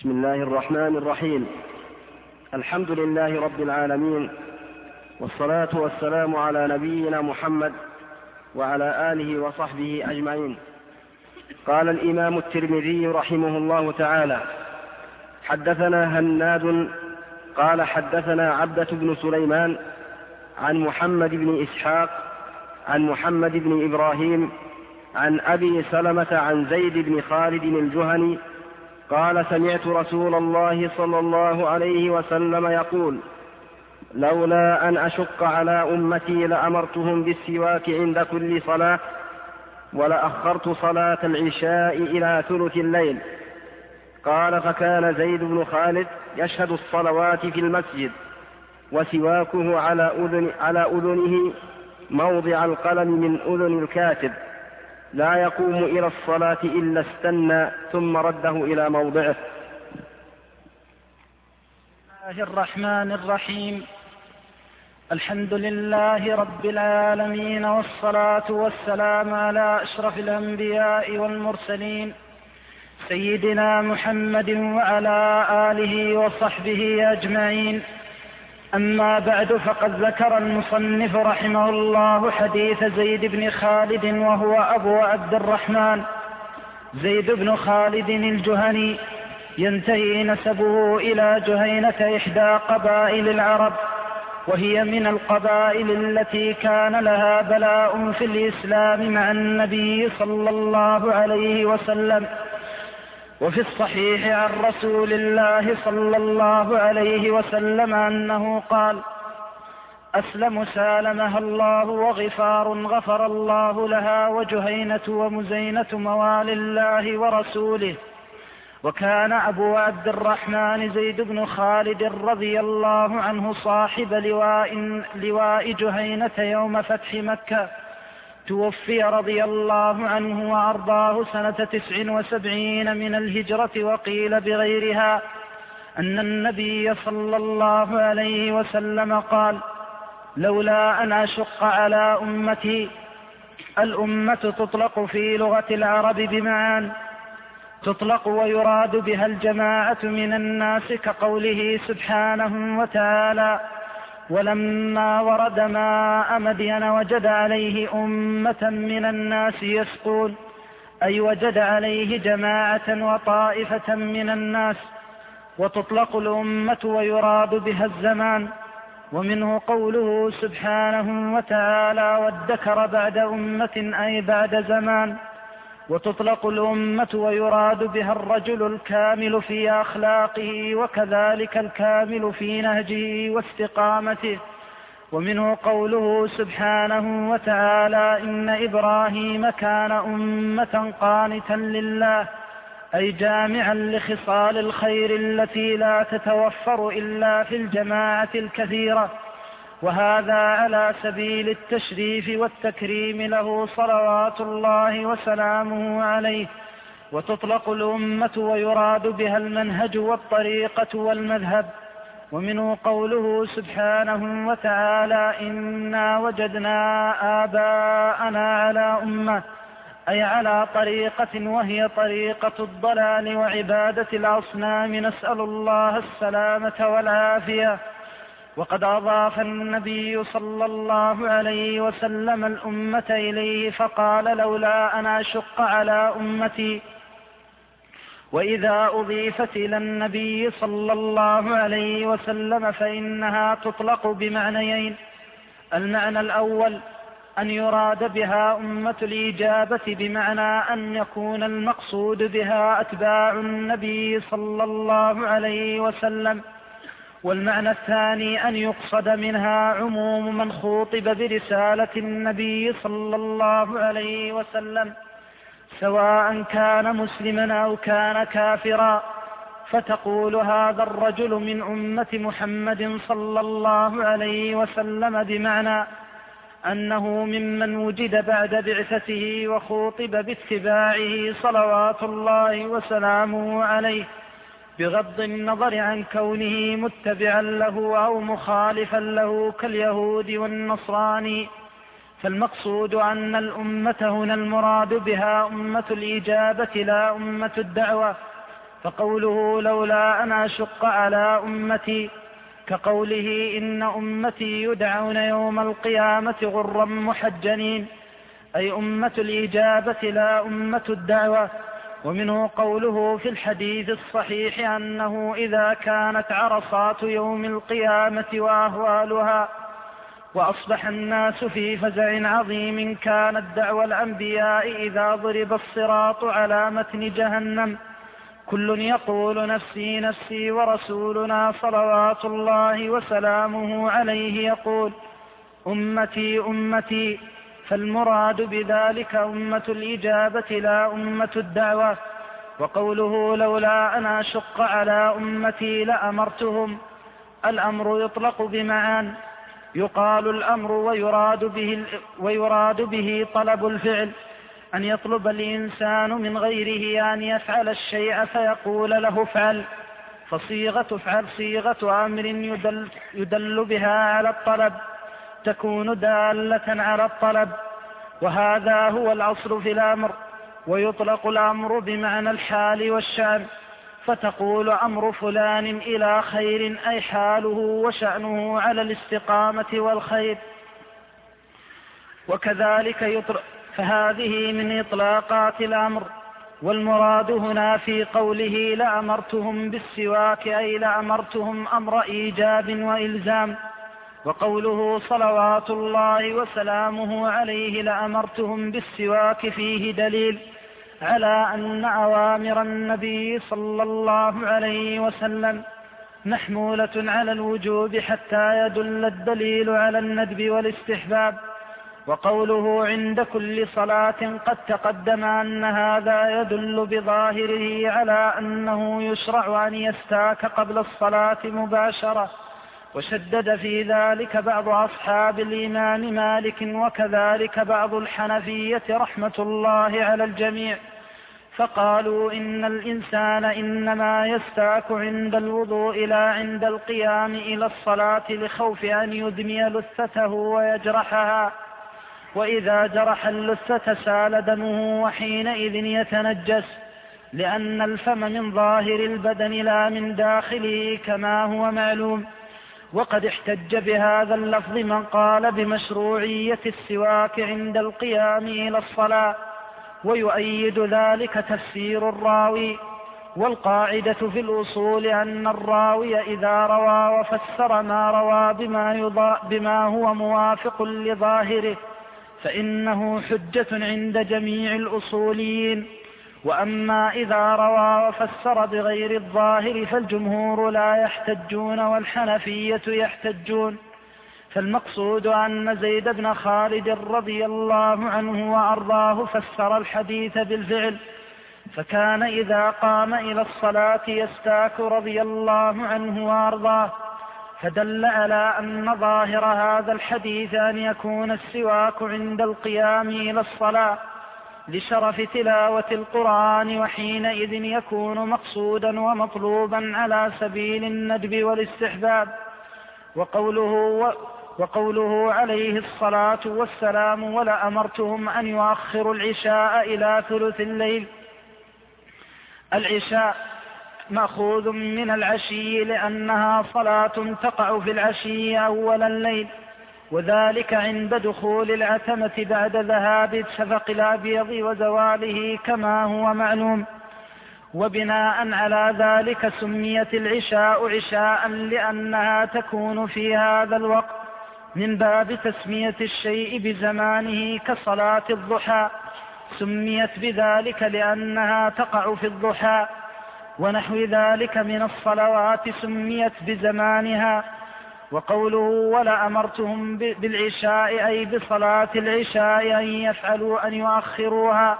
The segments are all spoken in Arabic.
بسم الله الرحمن الرحيم. الحمد لله رب العالمين، والصلاة والسلام على نبينا محمد وعلى آله وصحبه أجمعين. قال الإمام الترمذي رحمه الله تعالى: حدثنا هناد قال حدثنا عبدة بن سليمان عن محمد بن إسحاق عن محمد بن إبراهيم عن أبي سلمة عن زيد بن خالد الجهني قال: سمعت رسول الله صلى الله عليه وسلم يقول: لولا أن أشق على أمتي لأمرتهم بالسواك عند كل صلاة، ولأخرت صلاة العشاء إلى ثلث الليل. قال: فكان زيد بن خالد يشهد الصلوات في المسجد، وسواكه على أذنه موضع القلم من أذن الكاتب، لا يقوم إلى الصلاة إلا استنى ثم رده إلى موضعه. بسم الله الرحمن الرحيم. الحمد لله رب العالمين، والصلاة والسلام على أشرف الأنبياء والمرسلين سيدنا محمد وعلى آله وصحبه أجمعين. أما بعد، فقد ذكر المصنف رحمه الله حديث زيد بن خالد، وهو أبو عبد الرحمن زيد بن خالد الجهني، ينتهي نسبه إلى جهينة إحدى قبائل العرب، وهي من القبائل التي كان لها بلاء في الإسلام مع النبي صلى الله عليه وسلم. وفي الصحيح عن رسول الله صلى الله عليه وسلم أنه قال: أسلم سالمها الله، وغفار غفر الله لها، وجهينة ومزينة موالي الله ورسوله. وكان أبو عبد الرحمن زيد بن خالد رضي الله عنه صاحب لواء جهينة يوم فتح مكة، توفي رضي الله عنه وأرضاه سنة 79 من الهجرة. وقيل بغيرها أن النبي صلى الله عليه وسلم قال: لولا أن أشق على أمتي. الأمة تطلق في لغة العرب بمعان، تطلق ويراد بها الجماعة من الناس، كقوله سبحانه وتعالى: ولما ورد ماء مدين وجد عليه أمة من الناس يسقون، أي وجد عليه جماعة وطائفة من الناس. وتطلق الأمة ويراد بها الزمان، ومنه قوله سبحانه وتعالى: وادكر بعد أمة، أي بعد زمان. وتطلق الأمة ويراد بها الرجل الكامل في أخلاقه، وكذلك الكامل في نهجه واستقامته. ومنه قوله سبحانه وتعالى: إن إبراهيم كان أمة قانتا لله، أي جامعا لخصال الخير التي لا تتوفر إلا في الجماعة الكثيرة. وهذا على سبيل التشريف والتكريم له صلوات الله وسلامه عليه. وتطلق الأمة ويراد بها المنهج والطريقة والمذهب. ومنه قوله سبحانه وتعالى: إنا وجدنا آباءنا على أمة، أي على طريقة، وهي طريقة الضلال وعبادة الأصنام، نسأل الله السلامة والعافية. وقد أضاف النبي صلى الله عليه وسلم الأمة إليه فقال: لولا أن أشق على أمتي. وإذا أضيفت إلى النبي صلى الله عليه وسلم فإنها تطلق بمعنيين: المعنى الأول أن يراد بها أمة الإجابة، بمعنى أن يكون المقصود بها أتباع النبي صلى الله عليه وسلم. والمعنى الثاني أن يقصد منها عموم من خوطب برسالة النبي صلى الله عليه وسلم، سواء كان مسلما أو كان كافرا. فتقول: هذا الرجل من أمة محمد صلى الله عليه وسلم، بمعنى أنه ممن وجد بعد بعثته وخوطب باتباعه صلوات الله وسلامه عليه، بغض النظر عن كونه متبعا له أو مخالفا له كاليهود والنصراني. فالمقصود أن الأمة هنا المراد بها أمة الإجابة لا أمة الدعوة. فقوله لولا أن أشق على أمتي كقوله إن أمتي يدعون يوم القيامة غرا محجلين، أي أمة الإجابة لا أمة الدعوة. ومنه قوله في الحديث الصحيح أنه إذا كانت عرصات يوم القيامة وأهوالها وأصبح الناس في فزع عظيم كانت دعوى الأنبياء إذا ضرب الصراط على متن جهنم كل يقول نفسي نفسي، ورسولنا صلوات الله وسلامه عليه يقول أمتي أمتي، فالمراد بذلك أمة الإجابة لا أمة الدعوة. وقوله لولا أن أشق على أمتي لأمرتهم، الأمر يطلق بمعان، يقال الأمر ويراد به طلب الفعل، أن يطلب الإنسان من غيره أن يفعل الشيء فيقول له افعل، فصيغة افعل صيغة أمر يدل بها على الطلب، تكون دالة على الطلب، وهذا هو الأصل في الأمر. ويطلق الأمر بمعنى الحال والشأن، فتقول أمر فلان إلى خير، أي حاله وشأنه على الاستقامة والخير. وكذلك فهذه من إطلاقات الأمر. والمراد هنا في قوله لأمرتهم بالسواك، أي لأمرتهم أمر إيجاب وإلزام. وقوله صلوات الله وسلامه عليه لأمرتهم بالسواك فيه دليل على أن أوامر النبي صلى الله عليه وسلم محمولة على الوجوب حتى يدل الدليل على الندب والاستحباب. وقوله عند كل صلاة قد تقدم أن هذا يدل بظاهره على أنه يشرع أن يستاك قبل الصلاة مباشرة، وشدد في ذلك بعض أصحاب الإمام مالك وكذلك بعض الحنفية رحمة الله على الجميع، فقالوا إن الإنسان إنما يستاك عند الوضوء لا عند القيام إلى الصلاة لخوف أن يدمي لثته ويجرحها، وإذا جرح اللثة سال دمه وحينئذ يتنجس، لأن الفم من ظاهر البدن لا من داخله كما هو معلوم. وقد احتج بهذا اللفظ من قال بمشروعية السواك عند القيام إلى الصلاة، ويؤيد ذلك تفسير الراوي. والقاعدة في الأصول أن الراوي إذا روى وفسر ما روى بما هو موافق لظاهره فإنه حجة عند جميع الأصوليين، وأما إذا روى وفسر بغير الظاهر فالجمهور لا يحتجون والحنفية يحتجون. فالمقصود أن زيد بن خالد رضي الله عنه وأرضاه فسر الحديث بالفعل، فكان إذا قام إلى الصلاة يستاك رضي الله عنه وأرضاه، فدل على أن ظاهر هذا الحديث أن يكون السواك عند القيام إلى الصلاة لشرف تلاوة القرآن، وحينئذ يكون مقصودا ومطلوبا على سبيل الندب والاستحباب. وقوله عليه الصلاة والسلام ولأمرتهم أن يؤخروا العشاء إلى ثلث الليل، العشاء مأخوذ من العشي لأنها صلاة تقع في العشي أول الليل، وذلك عند دخول العتمة بعد ذهاب الشفق الأبيض وزواله كما هو معلوم. وبناء على ذلك سميت العشاء عشاء لأنها تكون في هذا الوقت، من باب تسمية الشيء بزمانه كصلاة الضحى سميت بذلك لأنها تقع في الضحى، ونحو ذلك من الصلوات سميت بزمانها. وقوله ولا-أمرتهم بالعشاء أي بصلاة العشاء أن يفعلوا أن يؤخروها.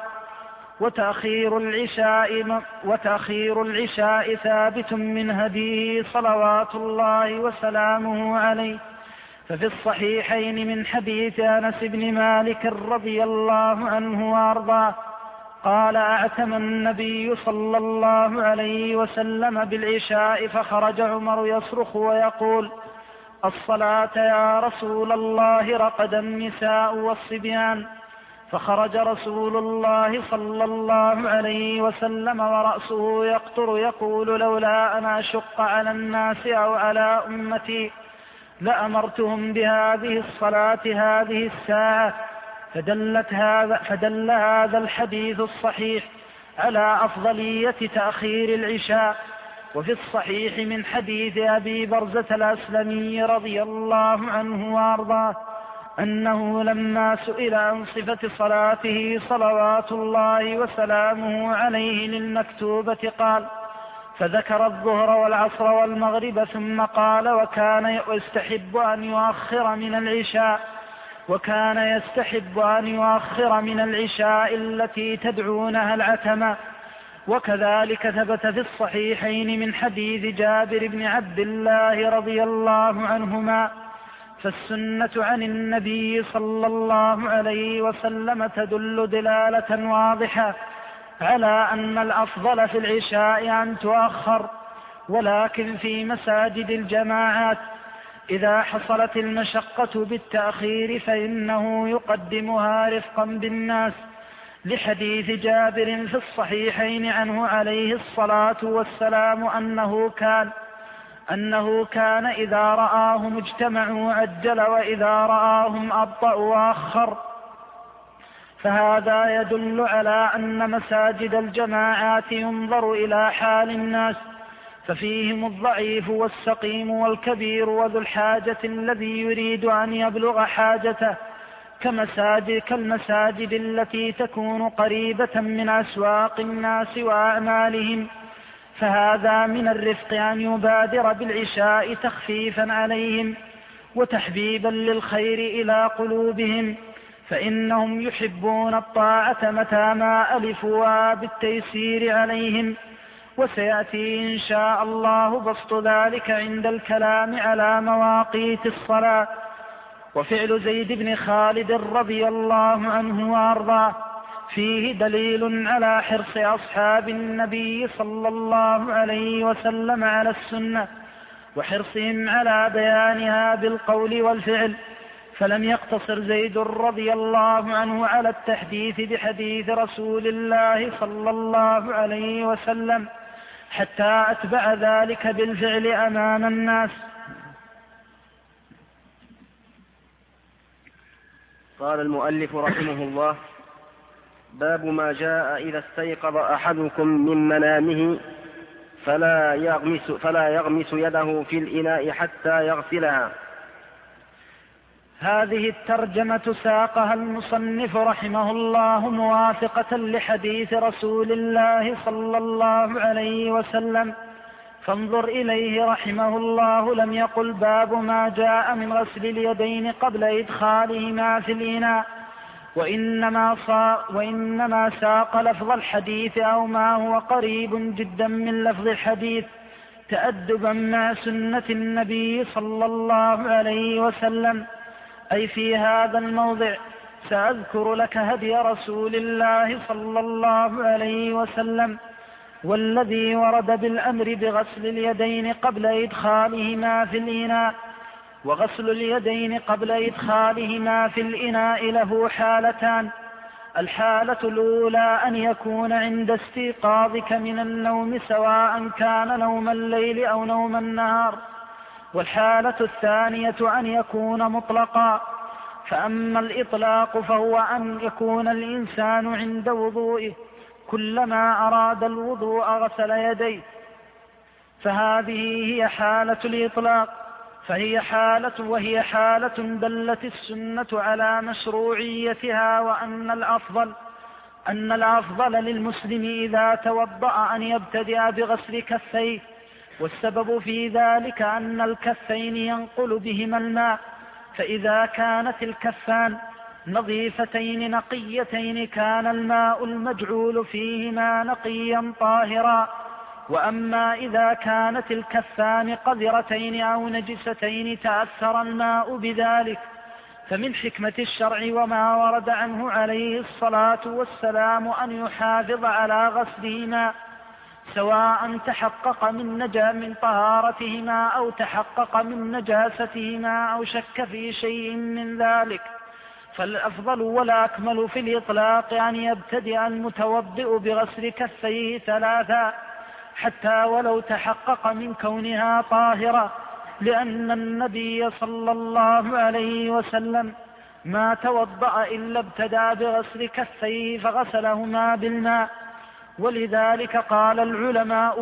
وتأخير العشاء ثابت من هديه صلوات الله وسلامه عليه، ففي الصحيحين من حديث أنس بن مالك رضي الله عنه وأرضاه قال أعتم النبي صلى الله عليه وسلم بالعشاء فخرج عمر يصرخ ويقول الصلاة يا رسول الله، رقد النساء والصبيان، فخرج رسول الله صلى الله عليه وسلم ورأسه يقطر يقول: لولا أن أشق على الناس أو على أمتي لأمرتهم بهذه الصلاة هذه الساعة. فدل هذا الحديث الصحيح على أفضلية تأخير العشاء. وفي الصحيح من حديث أبي برزة الأسلمي رضي الله عنه وأرضاه أنه لما سئل عن صفة صلاته صلوات الله وسلامه عليه للمكتوبة قال: فذكر الظهر والعصر والمغرب ثم قال: وكان يستحب أن يؤخر من العشاء التي تدعونها العتمة. وكذلك ثبت في الصحيحين من حديث جابر بن عبد الله رضي الله عنهما. فالسنة عن النبي صلى الله عليه وسلم تدل دلالة واضحة على أن الأفضل في العشاء أن تؤخر، ولكن في مساجد الجماعات إذا حصلت المشقة بالتأخير فإنه يقدمها رفقا بالناس، لحديث جابر في الصحيحين عنه عليه الصلاة والسلام أنه كان إذا رآهم اجتمعوا عجل وإذا رآهم أبطأوا أخر. فهذا يدل على أن مساجد الجماعات ينظر إلى حال الناس، ففيهم الضعيف والسقيم والكبير وذو الحاجة الذي يريد أن يبلغ حاجته، كالمساجد التي تكون قريبة من أسواق الناس وأعمالهم. فهذا من الرفق أن يبادر بالعشاء تخفيفا عليهم وتحبيبا للخير إلى قلوبهم، فإنهم يحبون الطاعة متى ما ألفوا بالتيسير عليهم. وسيأتي إن شاء الله بسط ذلك عند الكلام على مواقيت الصلاة. وفعل زيد بن خالد رضي الله عنه وأرضاه فيه دليل على حرص أصحاب النبي صلى الله عليه وسلم على السنة وحرصهم على بيانها بالقول والفعل. فلم يقتصر زيد رضي الله عنه على التحديث بحديث رسول الله صلى الله عليه وسلم حتى أتبع ذلك بالفعل أمام الناس. قال المؤلف رحمه الله: باب ما جاء إذا استيقظ أحدكم من منامه فلا يغمس يده في الإناء حتى يغسلها. هذه الترجمة ساقها المصنف رحمه الله موافقة لحديث رسول الله صلى الله عليه وسلم، فانظر إليه رحمه الله. لم يقل باب ما جاء من غسل اليدين قبل إدخالهما في الإناء، وإنما ساق لفظ الحديث أو ما هو قريب جدا من لفظ الحديث تأدبا مع سنة النبي صلى الله عليه وسلم. أي في هذا الموضع سأذكر لك هدي رسول الله صلى الله عليه وسلم والذي ورد بالأمر بغسل اليدين قبل إدخالهما في الإناء. وغسل اليدين قبل إدخالهما في الإناء له حالتان: الحالة الأولى أن يكون عند استيقاظك من النوم سواء كان نوم الليل أو نوم النهار، والحالة الثانية أن يكون مطلقا. فأما الإطلاق فهو أن يكون الإنسان عند وضوئه كلما أراد الوضوء غسل يديه، فهذه هي حالة الإطلاق، وهي حالة دلت السنة على مشروعيتها، وأن الأفضل للمسلم إذا توضأ أن يبتدأ بغسل كفيه، والسبب في ذلك أن الكفين ينقل بهما الماء، فإذا كانت الكفان نظيفتين نقيتين كان الماء المجعول فيهما نقيا طاهرا. وأما إذا كانت الكفان قذرتين أو نجستين تأثر الماء بذلك، فمن حكمة الشرع وما ورد عنه عليه الصلاة والسلام أن يحافظ على غسلهما، سواء تحقق من طهارتهما أو تحقق من نجاستهما أو شك في شيء من ذلك، فالأفضل والأكمل في الإطلاق أن يبتدئ المتوضئ بغسل كفيه 3 حتى ولو تحقق من كونها طاهرة، لأن النبي صلى الله عليه وسلم ما توضأ إلا ابتدأ بغسل كفيه فغسلهما بالماء. ولذلك قال العلماء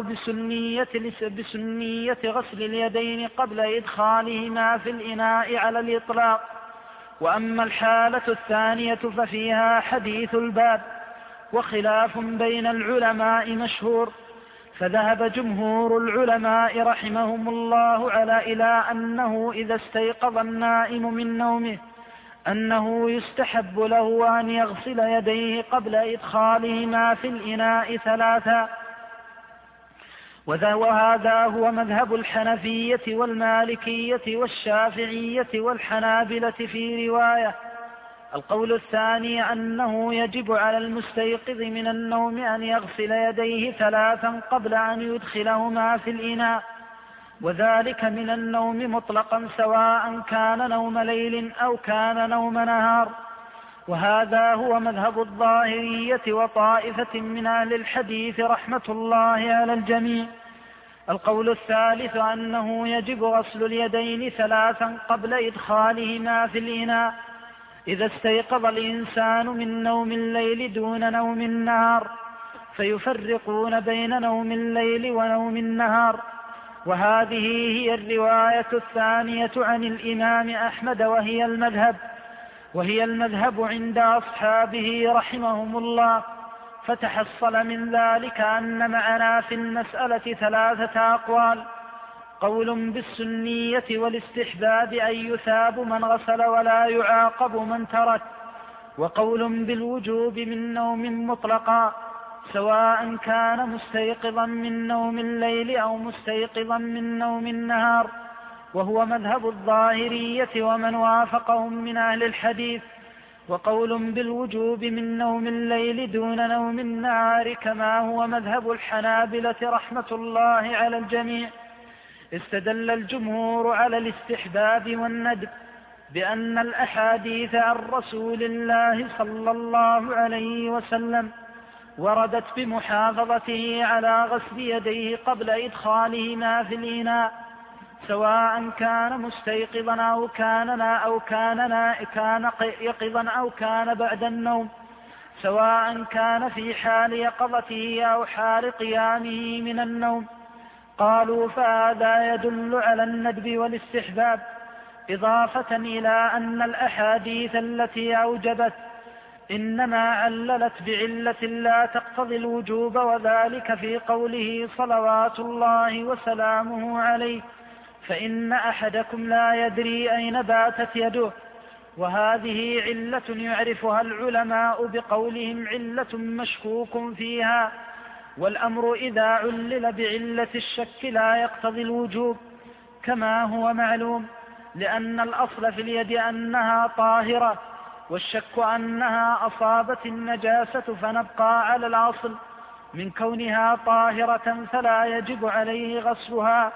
بسنية غسل اليدين قبل إدخالهما في الإناء على الإطلاق. وأما الحالة الثانية ففيها حديث الباب وخلاف بين العلماء مشهور، فذهب جمهور العلماء رحمهم الله إلى أنه إذا استيقظ النائم من نومه أنه يستحب له أن يغسل يديه قبل إدخالهما في الإناء 3. وهذا هو مذهب الحنفية والمالكية والشافعية والحنابلة في رواية. القول الثاني أنه يجب على المستيقظ من النوم أن يغسل يديه 3 قبل أن يدخلهما في الإناء، وذلك من النوم مطلقا سواء كان نوم ليل أو كان نوم نهار. وهذا هو مذهب الظاهرية وطائفة من أهل الحديث رحمة الله على الجميع. القول الثالث أنه يجب غسل اليدين 3 قبل إدخالهما في الإناء إذا استيقظ الإنسان من نوم الليل دون نوم النهار، فيفرقون بين نوم الليل ونوم النهار. وهذه هي الرواية الثانية عن الإمام أحمد وهي المذهب عند أصحابه رحمهم الله. فتحصل من ذلك أن معنا في المسألة 3 أقوال: قول بالسنية والاستحباب أن يثاب من غسل ولا يعاقب من ترك، وقول بالوجوب من نوم مطلقا سواء كان مستيقظا من نوم الليل أو مستيقظا من نوم النهار، وهو مذهب الظاهرية ومن وافقهم من أهل الحديث. وقول بالوجوب من نوم الليل دون نوم النهار كما هو مذهب الحنابلة رحمة الله على الجميع. استدل الجمهور على الاستحباب والندب بأن الأحاديث عن رسول الله صلى الله عليه وسلم وردت بمحافظته على غسل يديه قبل إدخالهما في الإناء سواء كان مستيقظا أو كان يقظا أو كان بعد النوم، سواء كان في حال يقظته أو حال قيامه من النوم. قالوا فهذا يدل على الندب والاستحباب، إضافة إلى أن الأحاديث التي أوجبت إنما عللت بعلة لا تقتضي الوجوب، وذلك في قوله صلوات الله وسلامه عليه: فإن أحدكم لا يدري أين باتت يده. وهذه علة يعرفها العلماء بقولهم علة مشكوك فيها، والأمر إذا علل بعلة الشك لا يقتضي الوجوب كما هو معلوم، لأن الأصل في اليد أنها طاهرة، والشك أنها أصابت النجاسة، فنبقى على الأصل من كونها طاهرة فلا يجب عليه غسلها.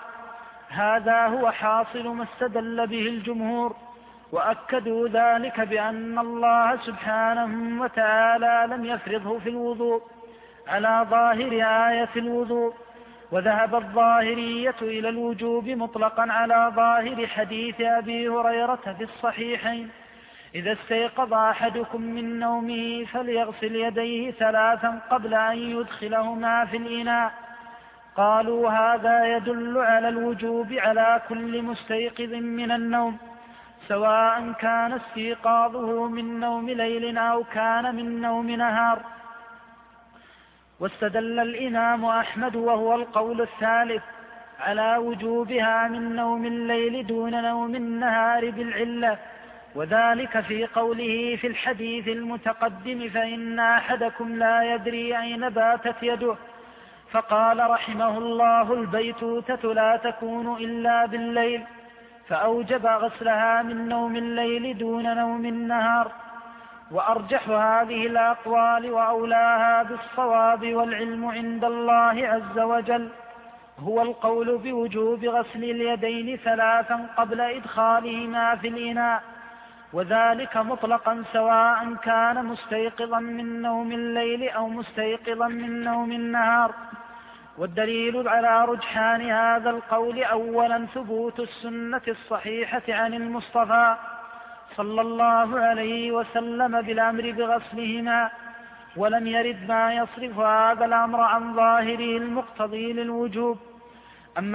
هذا هو حاصل ما استدل به الجمهور، وأكدوا ذلك بأن الله سبحانه وتعالى لم يفرضه في الوضوء على ظاهر آية الوضوء. وذهب الظاهرية إلى الوجوب مطلقا على ظاهر حديث أبي هريرة في الصحيحين: إذا استيقظ أحدكم من نومه فليغسل يديه 3 قبل أن يدخلهما في الإناء. قالوا هذا يدل على الوجوب على كل مستيقظ من النوم، سواء كان استيقاظه من نوم ليل أو كان من نوم نهار. واستدل الإمام أحمد وهو القول الثالث على وجوبها من نوم الليل دون نوم النهار بالعلة، وذلك في قوله في الحديث المتقدم: فإن أحدكم لا يدري أين باتت يده. فقال رحمه الله: البيتوتة لا تكون إلا بالليل، فأوجب غسلها من نوم الليل دون نوم النهار. وأرجح هذه الأقوال وأولاها بالصواب والعلم عند الله عز وجل هو القول بوجوب غسل اليدين 3 قبل إدخالهما في الإناء، وذلك مطلقا سواء كان مستيقظا من نوم الليل أو مستيقظا من نوم النهار. والدليل على رجحان هذا القول أولا ثبوت السنة الصحيحة عن المصطفى صلى الله عليه وسلم بالأمر بغسلهما، ولم يرد ما يصرف هذا الأمر عن ظاهره المقتضي للوجوب. أما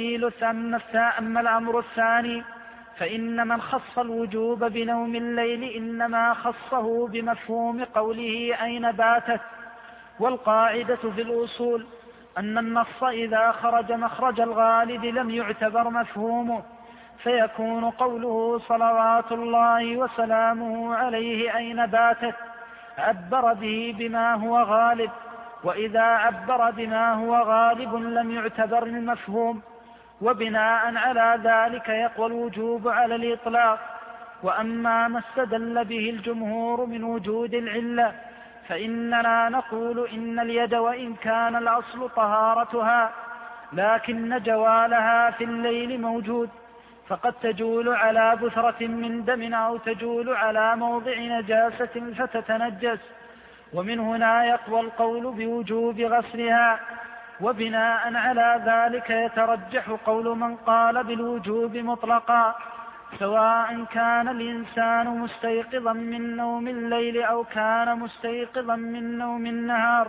الأمر الثاني فإن من خص الوجوب بنوم الليل إنما خصه بمفهوم قوله أين باتت. والقاعدة في الأصول أن النص إذا خرج مخرج الغالب لم يعتبر مفهومه، فيكون قوله صلوات الله وسلامه عليه أين باتت عبر به بما هو غالب، وإذا عبر بما هو غالب لم يعتبر المفهوم، وبناء على ذلك يقوى الوجوب على الإطلاق. وأما ما استدل به الجمهور من وجود العلة فإننا نقول إن اليد وإن كان الأصل طهارتها لكن جوالها في الليل موجود، فقد تجول على بثرة من دم أو تجول على موضع نجاسة فتتنجس، ومن هنا يقوى القول بوجوب غسلها. وبناء على ذلك يترجح قول من قال بالوجوب مطلقا سواء كان الإنسان مستيقظا من نوم الليل أو كان مستيقظا من نوم النهار.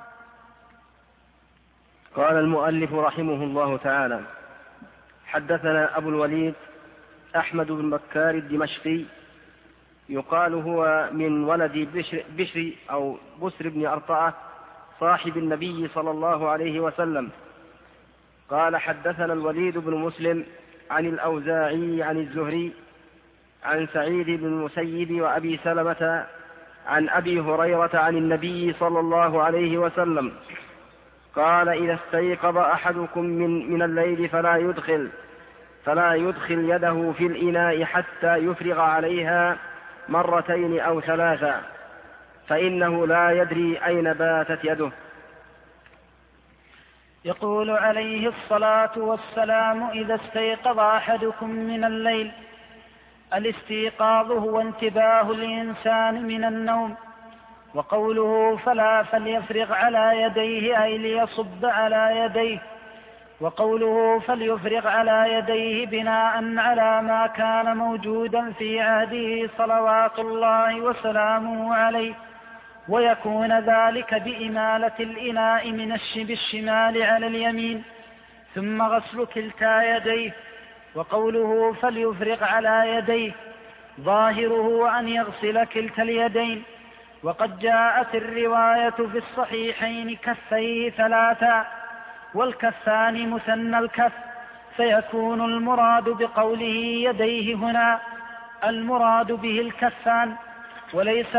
قال المؤلف رحمه الله تعالى: حدثنا أبو الوليد أحمد بن بكار الدمشقي، يقال هو من ولد بشر أو بسر بن أرطعة صاحب النبي صلى الله عليه وسلم، قال: حدثنا الوليد بن مسلم عن الأوزاعي عن الزهري عن سعيد بن المسيب وأبي سلمة عن أبي هريرة عن النبي صلى الله عليه وسلم قال: إذا استيقظ أحدكم من الليل فلا يدخل يده في الإناء حتى يفرغ عليها مرتين أو ثلاثا، فإنه لا يدري أين باتت يده. يقول عليه الصلاة والسلام: إذا استيقظ أحدكم من الليل. الاستيقاظ هو انتباه الإنسان من النوم، وقوله فليفرغ على يديه أي ليصب على يديه، وقوله فليفرغ على يديه بناء على ما كان موجودا في عهده صلوات الله وسلامه عليه، ويكون ذلك بإمالة الإناء من بالشمال على اليمين ثم غسل كلتا يديه. وقوله فليفرغ على يديه ظاهره أن يغسل كلتا اليدين، وقد جاءت الرواية في الصحيحين كفيه ثلاثا، والكفان مثنى الكف، فيكون المراد بقوله يديه هنا المراد به الكفان، وليس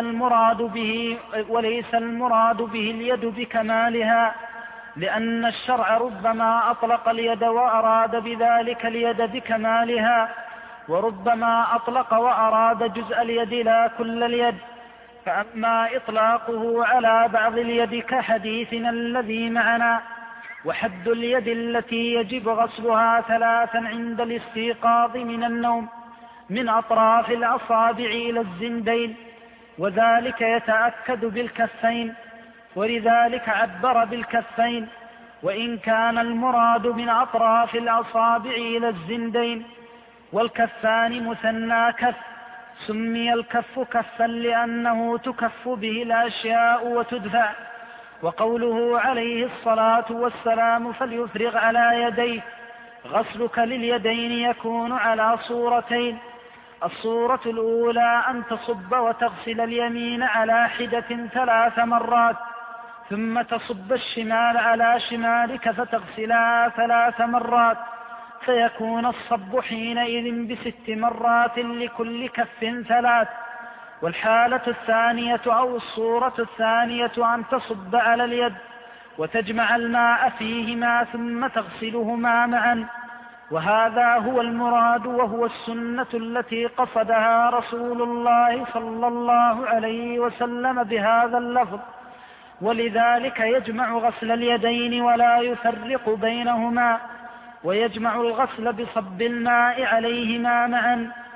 المراد به اليد بكمالها، لأن الشرع ربما أطلق اليد وأراد بذلك اليد بكمالها، وربما أطلق وأراد جزء اليد لا كل اليد. فأما إطلاقه على بعض اليد كحديثنا الذي معنا، وحد اليد التي يجب غسلها ثلاثا عند الاستيقاظ من النوم من أطراف الأصابع إلى الزندين، وذلك يتأكد بالكفين، ولذلك عبر بالكفين، وإن كان المراد من أطراف الأصابع إلى الزندين. والكفان مثنى كف، سمي الكف كفا لأنه تكف به الأشياء وتدفع. وقوله عليه الصلاة والسلام فليفرغ على يديه، غسلك لليدين يكون على صورتين: الصورة الأولى أن تصب وتغسل اليمين على حدة 3 مرات، ثم تصب الشمال على شمالك فتغسلها 3 مرات، فيكون الصب حينئذ ب6 مرات لكل كف 3. والحالة الثانية أو الصورة الثانية أن تصب على اليد وتجمع الماء فيهما ثم تغسلهما معا، وهذا هو المراد وهو السنة التي قصدها رسول الله صلى الله عليه وسلم بهذا اللفظ، ولذلك يجمع غسل اليدين ولا يفرق بينهما، ويجمع الغسل بصب الماء عليهما معا.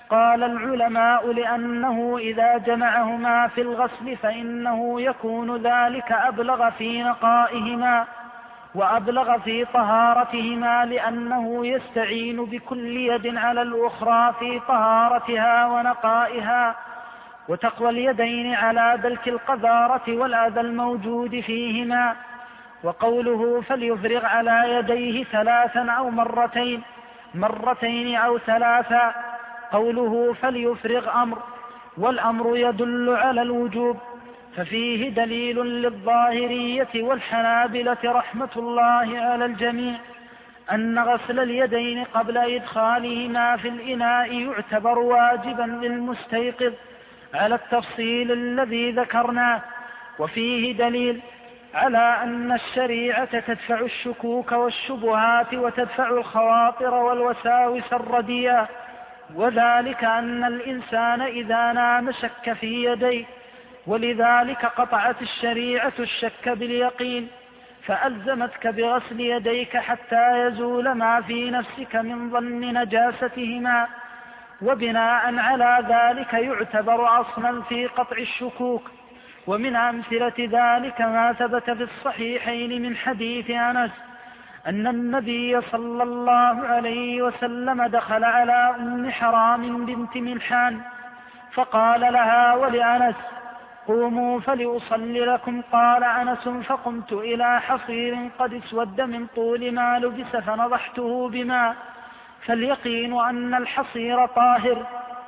قال العلماء لأنه إذا جمعهما في الغسل فإنه يكون ذلك أبلغ في نقائهما وأبلغ في طهارتهما، لأنه يستعين بكل يد على الأخرى في طهارتها ونقائها، وتقوى اليدين على دلك القذارة والأذى الموجود فيهما. وقوله فليفرغ على يديه 3 أو مرتين أو 3، قوله فليفرغ أمر، والأمر يدل على الوجوب، ففيه دليل للظاهرية والحنابلة رحمة الله على الجميع أن غسل اليدين قبل إدخالهما في الإناء يعتبر واجبا للمستيقظ على التفصيل الذي ذكرناه. وفيه دليل على أن الشريعة تدفع الشكوك والشبهات وتدفع الخواطر والوساوس الرديئة، وذلك أن الإنسان إذا نام شك في يديه، ولذلك قطعت الشريعة الشك باليقين، فألزمتك بغسل يديك حتى يزول ما في نفسك من ظن نجاستهما، وبناء على ذلك يعتبر أصلا في قطع الشكوك. ومن أمثلة ذلك ما ثبت في الصحيحين من حديث أنس أن النبي صلى الله عليه وسلم دخل على أم حرام بنت ملحان فقال لها ولأنس قوموا فلأصلي لكم. قال أنس فقمت إلى حصير قد اسود من طول ما لبس فنضحته بماء، فاليقين أن الحصير طاهر،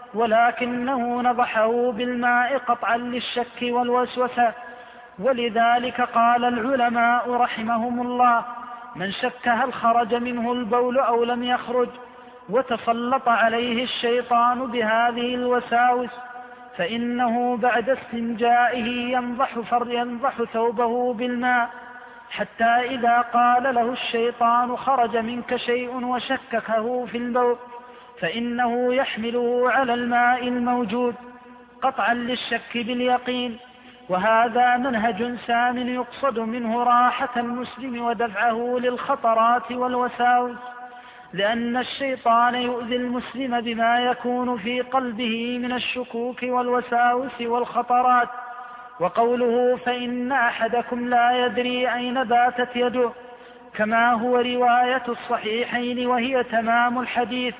ولكنه نضحه بالماء قطعا للشك والوسوسة. ولذلك قال العلماء رحمهم الله من شك هل خرج منه البول أو لم يخرج وتسلط عليه الشيطان بهذه الوساوس فإنه بعد استنجائه ينضح ثوبه بالماء، حتى إذا قال له الشيطان خرج منك شيء وشككه في البول فإنه يحمله على الماء الموجود قطعا للشك باليقين. وهذا منهج سام يقصد منه راحة المسلم ودفعه للخطرات والوساوس، لأن الشيطان يؤذي المسلم بما يكون في قلبه من الشكوك والوساوس والخطرات. وقوله فإن أحدكم لا يدري أين باتت يده كما هو رواية الصحيحين وهي تمام الحديث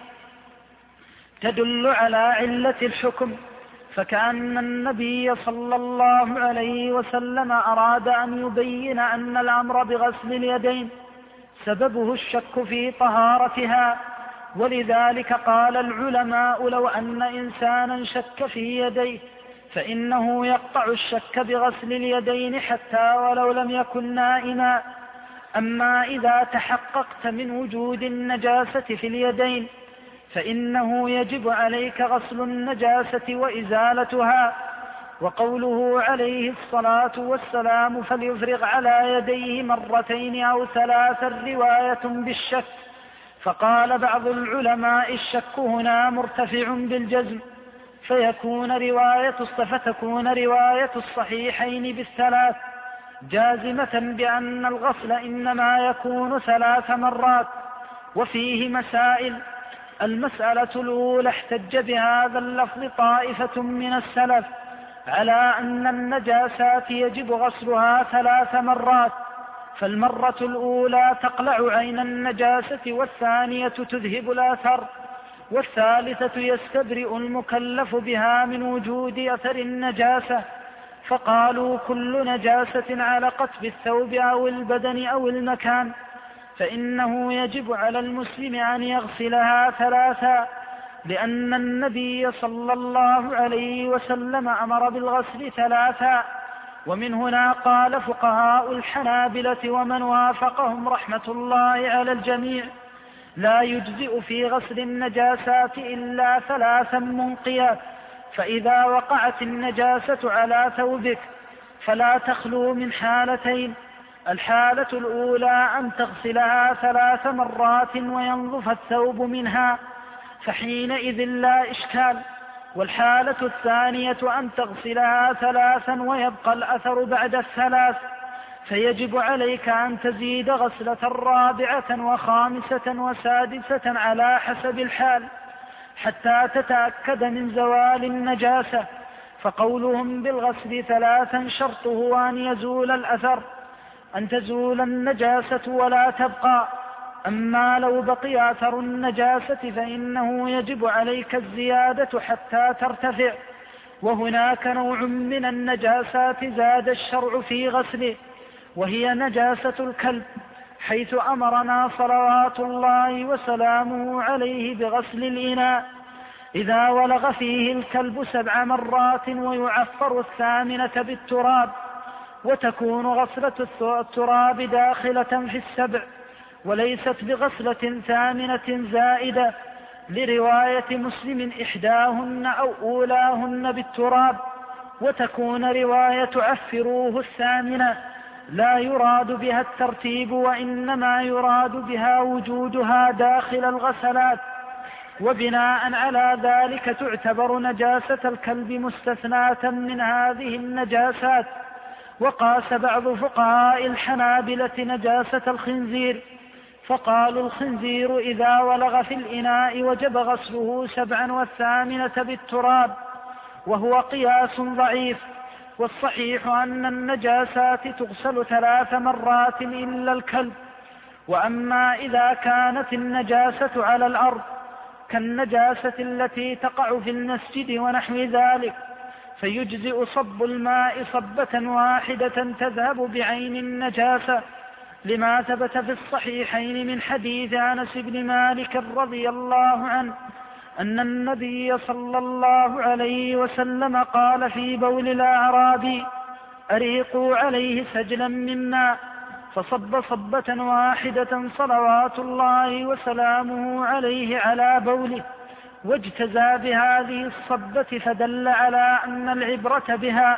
تدل على علة الحكم، فكأن النبي صلى الله عليه وسلم أراد أن يبين أن الأمر بغسل اليدين سببه الشك في طهارتها. ولذلك قال العلماء لو أن إنسانا شك في يديه فإنه يقطع الشك بغسل اليدين حتى ولو لم يكن نائما. أما إذا تحققت من وجود النجاسة في اليدين فإنه يجب عليك غسل النجاسة وإزالتها. وقوله عليه الصلاة والسلام فليفرغ على يديه 2 أو 3 رواية بالشك، فقال بعض العلماء الشك هنا مرتفع بالجزم فتكون رواية الصحيحين بال3 جازمة بأن الغسل إنما يكون 3 مرات. وفيه مسائل. المسألة الأولى احتج بهذا اللفظ طائفة من السلف على أن النجاسات يجب غسلها 3 مرات، فالمرة الأولى تقلع عين النجاسة، والثانية تذهب الأثر، والثالثة يستبرئ المكلف بها من وجود أثر النجاسة. فقالوا كل نجاسة علقت بالثوب أو البدن أو المكان فإنه يجب على المسلم أن يغسلها 3، لأن النبي صلى الله عليه وسلم أمر بالغسل 3. ومن هنا قال فقهاء الحنابلة ومن وافقهم رحمة الله على الجميع لا يجزئ في غسل النجاسات إلا 3 منقيات، فإذا وقعت النجاسة على ثوبك فلا تخلو من حالتين: الحالة الأولى أن تغسلها 3 مرات وينظف الثوب منها فحينئذ لا إشكال، والحالة الثانية أن تغسلها 3 ويبقى الأثر بعد 3 فيجب عليك أن تزيد غسلة 4 و5 و6 على حسب الحال. حتى تتأكد من زوال النجاسة. فقولهم بالغسل 3 شرطه أن يزول الأثر، أن تزول النجاسة ولا تبقى. أما لو بقي أثر النجاسة فإنه يجب عليك الزيادة حتى ترتفع. وهناك نوع من النجاسات زاد الشرع في غسله، وهي نجاسة الكلب، حيث أمرنا صلوات الله وسلامه عليه بغسل الإناء إذا ولغ فيه الكلب 7 مرات، ويعفر 8 بالتراب، وتكون غسلة التراب داخلة في 7 وليست بغسلة 8 زائدة، لرواية مسلم إحداهن أو أولاهن بالتراب. وتكون رواية عفروه 8 لا يراد بها الترتيب، وإنما يراد بها وجودها داخل الغسلات. وبناء على ذلك تعتبر نجاسة الكلب مستثناة من هذه النجاسات. وقاس بعض فقهاء الحنابلة نجاسة الخنزير، فقالوا الخنزير إذا ولغ في الإناء وجب غسله 7 و8 بالتراب، وهو قياس ضعيف. والصحيح أن النجاسات تغسل 3 مرات إلا الكلب. وأما إذا كانت النجاسة على الأرض كالنجاسة التي تقع في المسجد ونحو ذلك، فيجزئ صب الماء صبة واحدة تذهب بعين النجاسة، لما ثبت في الصحيحين من حديث أنس بن مالك رضي الله عنه أن النبي صلى الله عليه وسلم قال في بول الأعرابي: أريقوا عليه سجلا من ماء، فصب صبة واحدة صلوات الله وسلامه عليه على بوله، واجتزى بهذه الصبة، فدل على أن العبرة بها،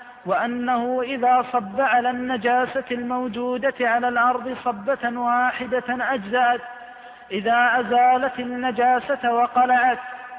وأنه إذا صب على النجاسة الموجودة على الأرض صبة واحدة أجزأت إذا أزالت النجاسة وقلعت.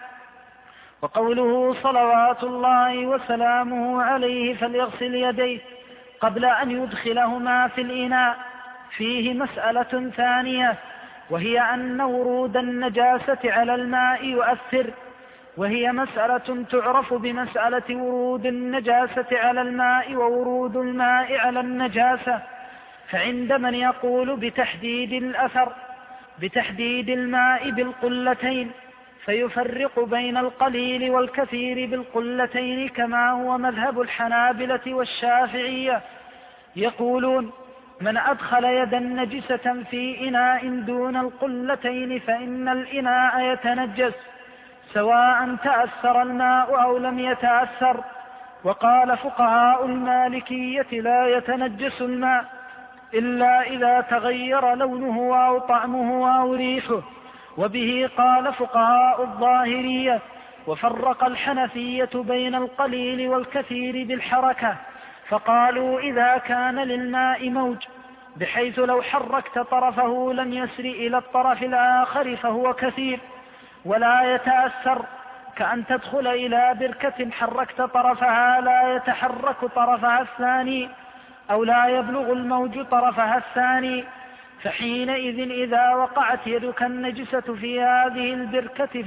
وقوله صلوات الله وسلامه عليه فليغسل يديه قبل أن يدخلهما في الإناء فيه مسألة ثانية، وهي أن ورود النجاسة على الماء يؤثر، وهي مسألة تعرف بمسألة ورود النجاسة على الماء وورود الماء على النجاسة. فعند من يقول بتحديد الأثر بتحديد الماء بالقلتين، فيفرق بين القليل والكثير بالقلتين، كما هو مذهب الحنابلة والشافعية. يقولون: من أدخل يدا نجسة في إناء دون القلتين فإن الإناء يتنجس سواء تأثر الماء أو لم يتأثر. وقال فقهاء المالكية: لا يتنجس الماء إلا إذا تغير لونه أو طعمه أو ريحه. وبه قال فقهاء الظاهرية. وفرق الحنفية بين القليل والكثير بالحركة، فقالوا: إذا كان للماء موج بحيث لو حركت طرفه لم يسر إلى الطرف الآخر فهو كثير ولا يتأثر، كأن تدخل إلى بركة حركت طرفها لا يتحرك طرفها الثاني، أو لا يبلغ الموج طرفها الثاني، فحينئذ إذا وقعت يدك النجسة في هذه البركة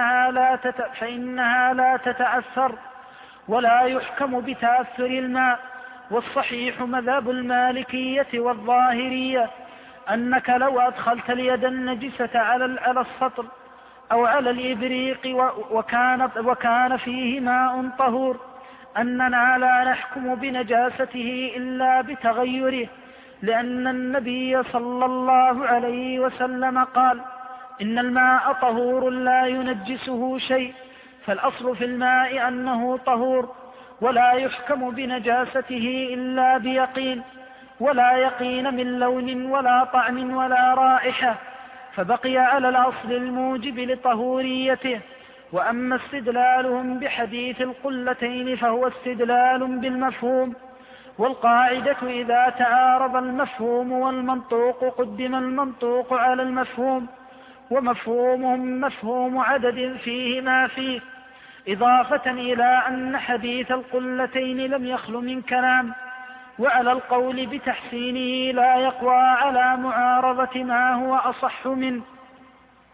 فإنها لا تتأثر ولا يحكم بتأثر الماء. والصحيح مذهب المالكية والظاهرية أنك لو أدخلت اليد النجسة على السطل أو على الإبريق وكان فيه ماء طهور أننا لا نحكم بنجاسته إلا بتغيره، لأن النبي صلى الله عليه وسلم قال: إن الماء طهور لا ينجسه شيء، فالأصل في الماء أنه طهور، ولا يحكم بنجاسته إلا بيقين، ولا يقين من لون ولا طعم ولا رائحة، فبقي على الأصل الموجب لطهوريته. وأما استدلالهم بحديث القلتين فهو استدلال بالمفهوم، والقاعدة إذا تعارض المفهوم والمنطوق قدم المنطوق على المفهوم، ومفهومهم مفهوم عدد فيه ما فيه، إضافة إلى أن حديث القلتين لم يخل من كلام، وعلى القول بتحسينه لا يقوى على معارضة ما هو أصح منه.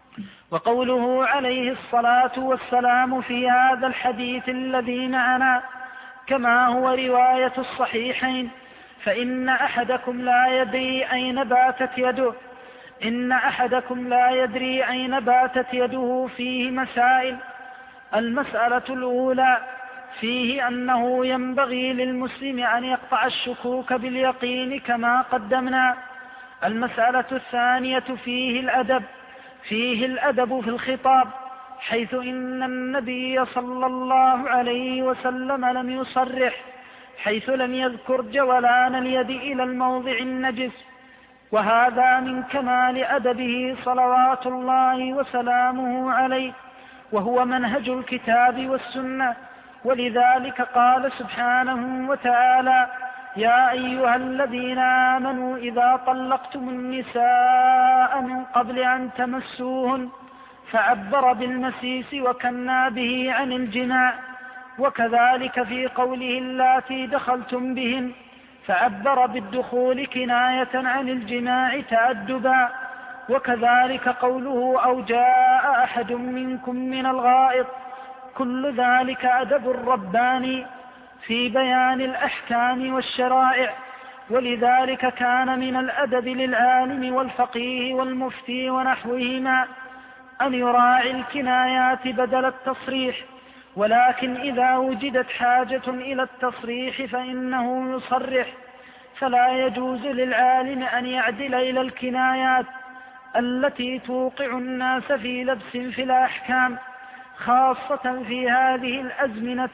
وقوله عليه الصلاة والسلام في هذا الحديث الذي معنا كما هو رواية الصحيحين: فإن أحدكم لا يدري أين باتت يده. إن أحدكم لا يدري أين باتت يده فيه مسائل. المسألة الأولى فيه أنه ينبغي للمسلم أن يقطع الشكوك باليقين كما قدمنا. المسألة الثانية فيه الأدب في الخطاب، حيث إن النبي صلى الله عليه وسلم لم يصرح، حيث لم يذكر جولان اليد إلى الموضع النجس، وهذا من كمال أدبه صلوات الله وسلامه عليه، وهو منهج الكتاب والسنة. ولذلك قال سبحانه وتعالى: يا أيها الذين آمنوا إذا طلقتم النساء من قبل أن تمسوهن، فعبر بالمسيس وكنى به عن الجماع. وكذلك في قوله اللاتي دخلتم بهن، فعبر بالدخول كناية عن الجماع تأدبا. وكذلك قوله أو جاء أحد منكم من الغائط، كل ذلك أدب رباني في بيان الأحكام والشرائع. ولذلك كان من الأدب للعالم والفقيه والمفتي ونحوهما أن يراعي الكنايات بدل التصريح، ولكن إذا وجدت حاجة إلى التصريح فإنه يصرح. فلا يجوز للعالم أن يعدل إلى الكنايات التي توقع الناس في لبس في الأحكام، خاصة في هذه الأزمنة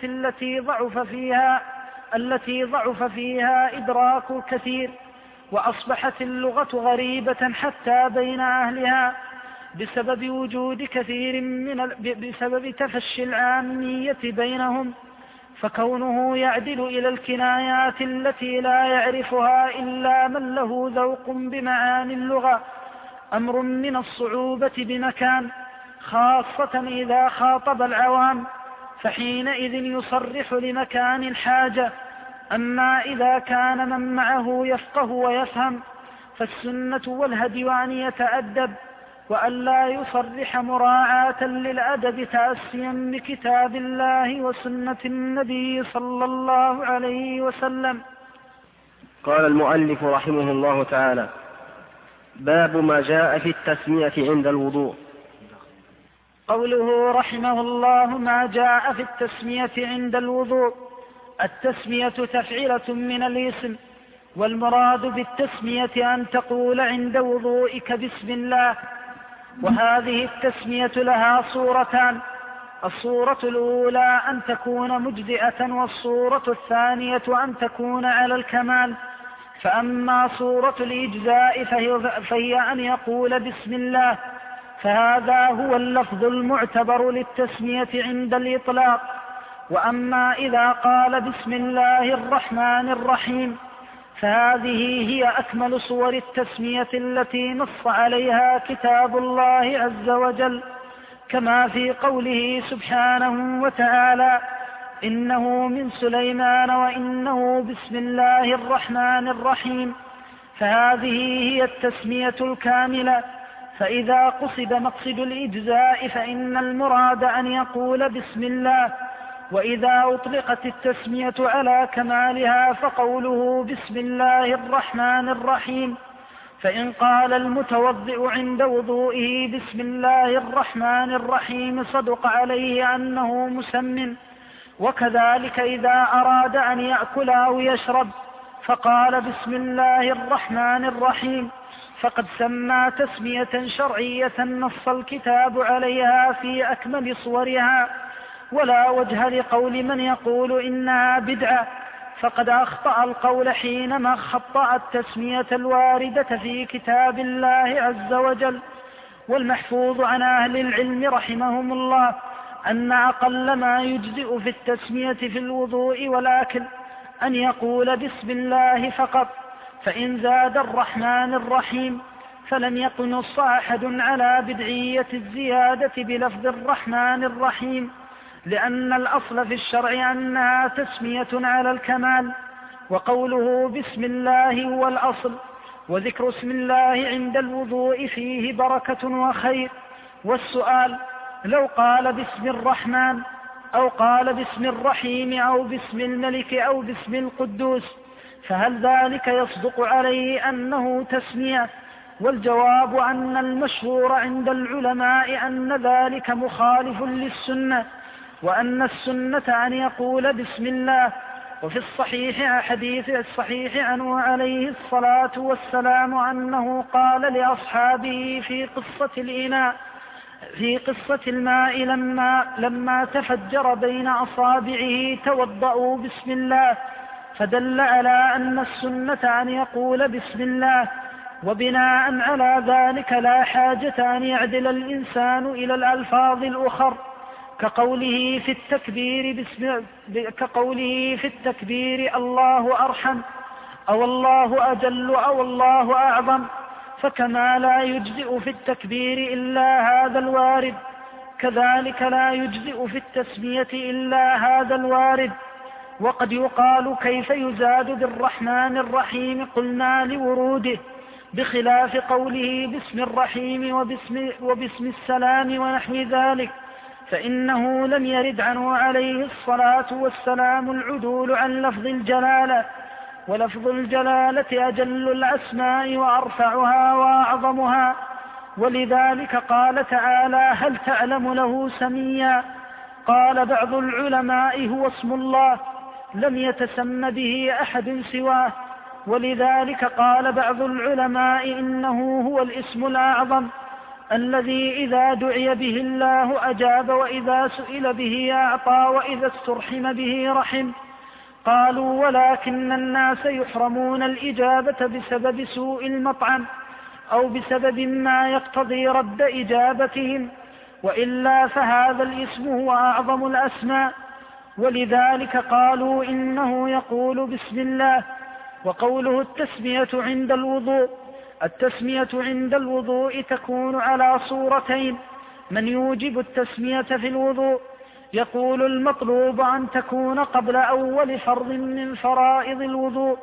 التي ضعف فيها إدراك الكثير، وأصبحت اللغة غريبة حتى بين أهلها بسبب تفشي العامية بينهم. فكونه يعدل إلى الكنايات التي لا يعرفها إلا من له ذوق بمعاني اللغة أمر من الصعوبة بمكان، خاصة إذا خاطب العوام، فحينئذ يصرح لمكان الحاجة. أما إذا كان من معه يفقه ويفهم فالسنة والهدي أن يتأدب وأن لا يصرح مراعاة للأدب تأسيا بكتاب الله وسنة النبي صلى الله عليه وسلم. قال المؤلف رحمه الله تعالى: باب ما جاء في التسمية عند الوضوء. قوله رحمه الله: ما جاء في التسمية عند الوضوء. التسمية تفعيلة من الاسم، والمراد بالتسمية أن تقول عند وضوئك بسم الله. وهذه التسمية لها صورتان: الصورة الأولى أن تكون مجزئة، والصورة الثانية أن تكون على الكمال. فأما صورة الإجزاء فهي أن يقول بسم الله، فهذا هو اللفظ المعتبر للتسمية عند الإطلاق. وأما إذا قال بسم الله الرحمن الرحيم فهذه هي أكمل صور التسمية التي نص عليها كتاب الله عز وجل، كما في قوله سبحانه وتعالى: إنه من سليمان وإنه بسم الله الرحمن الرحيم. فهذه هي التسمية الكاملة. فإذا قصد مقصد الإجزاء فإن المراد أن يقول بسم الله. وإذا أطلقت التسمية على كمالها فقوله بسم الله الرحمن الرحيم. فإن قال المتوضئ عند وضوئه بسم الله الرحمن الرحيم صدق عليه أنه مسمٍ. وكذلك إذا أراد أن يأكل أو يشرب فقال بسم الله الرحمن الرحيم فقد سمى تسمية شرعية نص الكتاب عليها في أكمل صورها، ولا وجه لقول من يقول إنها بدعة، فقد أخطأ القول حينما خطأ التسمية الواردة في كتاب الله عز وجل. والمحفوظ عن أهل العلم رحمهم الله أن أقل ما يجزئ في التسمية في الوضوء والأكل أن يقول بسم الله فقط، فإن زاد الرحمن الرحيم فلم يقنص أحد على بدعية الزيادة بلفظ الرحمن الرحيم، لأن الأصل في الشرع أنها تسمية على الكمال، وقوله بسم الله هو الأصل، وذكر اسم الله عند الوضوء فيه بركة وخير، والسؤال: لو قال باسم الرحمن أو قال باسم الرحيم أو باسم الملك أو باسم القدوس فهل ذلك يصدق عليه أنه تسمية؟ والجواب أن المشهور عند العلماء أن ذلك مخالف للسنة، وأن السنة أن يقول بسم الله. وفي حديث الصحيح عنه عليه الصلاة والسلام أنه قال لأصحابه في قصة الماء لما تفجر بين أصابعه: توضؤوا بسم الله، فدل على أن السنة أن يقول بسم الله. وبناء على ذلك لا حاجة أن يعدل الإنسان إلى الألفاظ الأخر كقوله في التكبير الله أرحم أو الله أجل أو الله أعظم، فكما لا يجزئ في التكبير إلا هذا الوارد كذلك لا يجزئ في التسمية إلا هذا الوارد. وقد يقال: كيف يزاد بالرحمن الرحيم؟ قلنا: لوروده، بخلاف قوله باسم الرحيم وباسم السلام ونحو ذلك، فإنه لم يرد عنه عليه الصلاة والسلام العدول عن لفظ الجلالة، ولفظ الجلالة أجل الأسماء وأرفعها وأعظمها. ولذلك قال تعالى: هل تعلم له سميا؟ قال بعض العلماء: هو اسم الله لم يتسم به أحد سواه. ولذلك قال بعض العلماء: إنه هو الاسم الأعظم الذي إذا دعي به الله أجاب، وإذا سئل به أعطى، وإذا استرحم به رحم. قالوا: ولكن الناس يحرمون الإجابة بسبب سوء المطعم أو بسبب ما يقتضي رد إجابتهم، وإلا فهذا الاسم هو أعظم الأسماء. ولذلك قالوا: إنه يقول بسم الله. وقوله التسمية عند الوضوء تكون على صورتين: من يوجب التسمية في الوضوء يقول: المطلوب أن تكون قبل أول فرض من فرائض الوضوء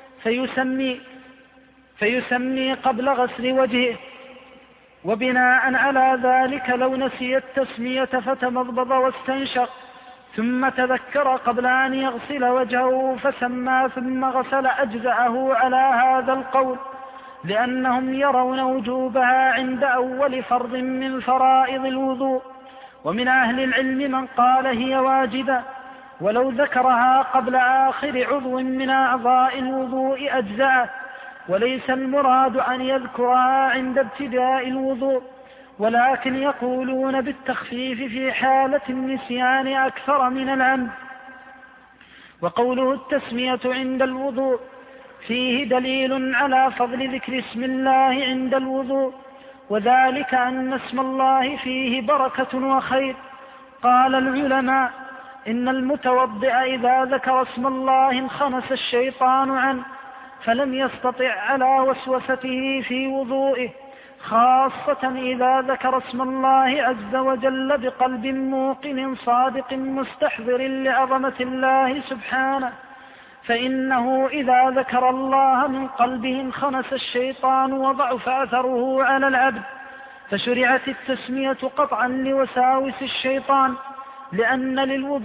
فيسمي قبل غسل وجهه. وبناء على ذلك لو نسي التسمية فتمضمض واستنشق ثم تذكر قبل أن يغسل وجهه فسمى ثم غسل أجزأه على هذا القول، لأنهم يرون وجوبها عند أول فرض من فرائض الوضوء. ومن أهل العلم من قال هي واجبة، ولو ذكرها قبل آخر عضو من أعضاء الوضوء أجزأه، وليس المراد أن يذكرها عند ابتداء الوضوء، ولكن يقولون بالتخفيف في حالة النسيان أكثر من العمد. وقوله التسمية عند الوضوء فيه دليل على فضل ذكر اسم الله عند الوضوء، وذلك أن اسم الله فيه بركة وخير. قال العلماء: إن المتوضئ إذا ذكر اسم الله انخنس الشيطان عنه فلم يستطع على وسوسته في وضوئه، خاصة إذا ذكر اسم الله عز وجل بقلب موقن صادق مستحضر لعظمة الله سبحانه، فإنه إذا ذكر الله من قلبه انخنس الشيطان وضعف أثره على العبد. فشرعت التسمية قطعا لوساوس الشيطان، لأن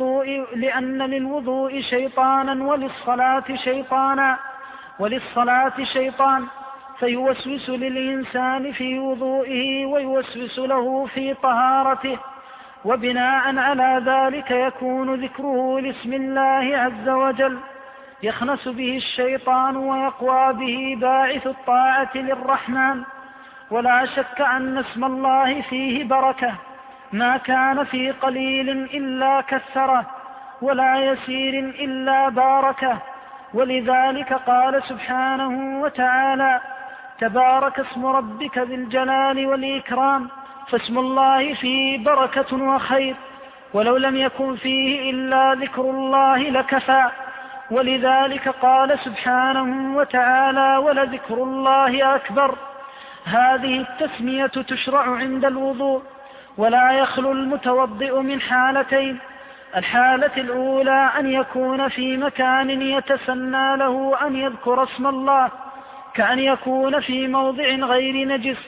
للوضوء شيطانا وللصلاة شيطان فيوسوس للإنسان في وضوئه ويوسوس له في طهارته. وبناء على ذلك يكون ذكره لاسم الله عز وجل يخنس به الشيطان ويقوى به باعث الطاعة للرحمن. ولا شك أن اسم الله فيه بركة، ما كان في قليل إلا كثره، ولا يسير إلا باركه. ولذلك قال سبحانه وتعالى: تبارك اسم ربك ذي الجلال والإكرام. فاسم الله فيه بركة وخير، ولو لم يكن فيه إلا ذكر الله لكفى. ولذلك قال سبحانه وتعالى: ولذكر الله أكبر. هذه التسمية تشرع عند الوضوء، ولا يخلو المتوضئ من حالتين: الحالة الأولى أن يكون في مكان يتسنى له أن يذكر اسم الله، كأن يكون في موضع غير نجس،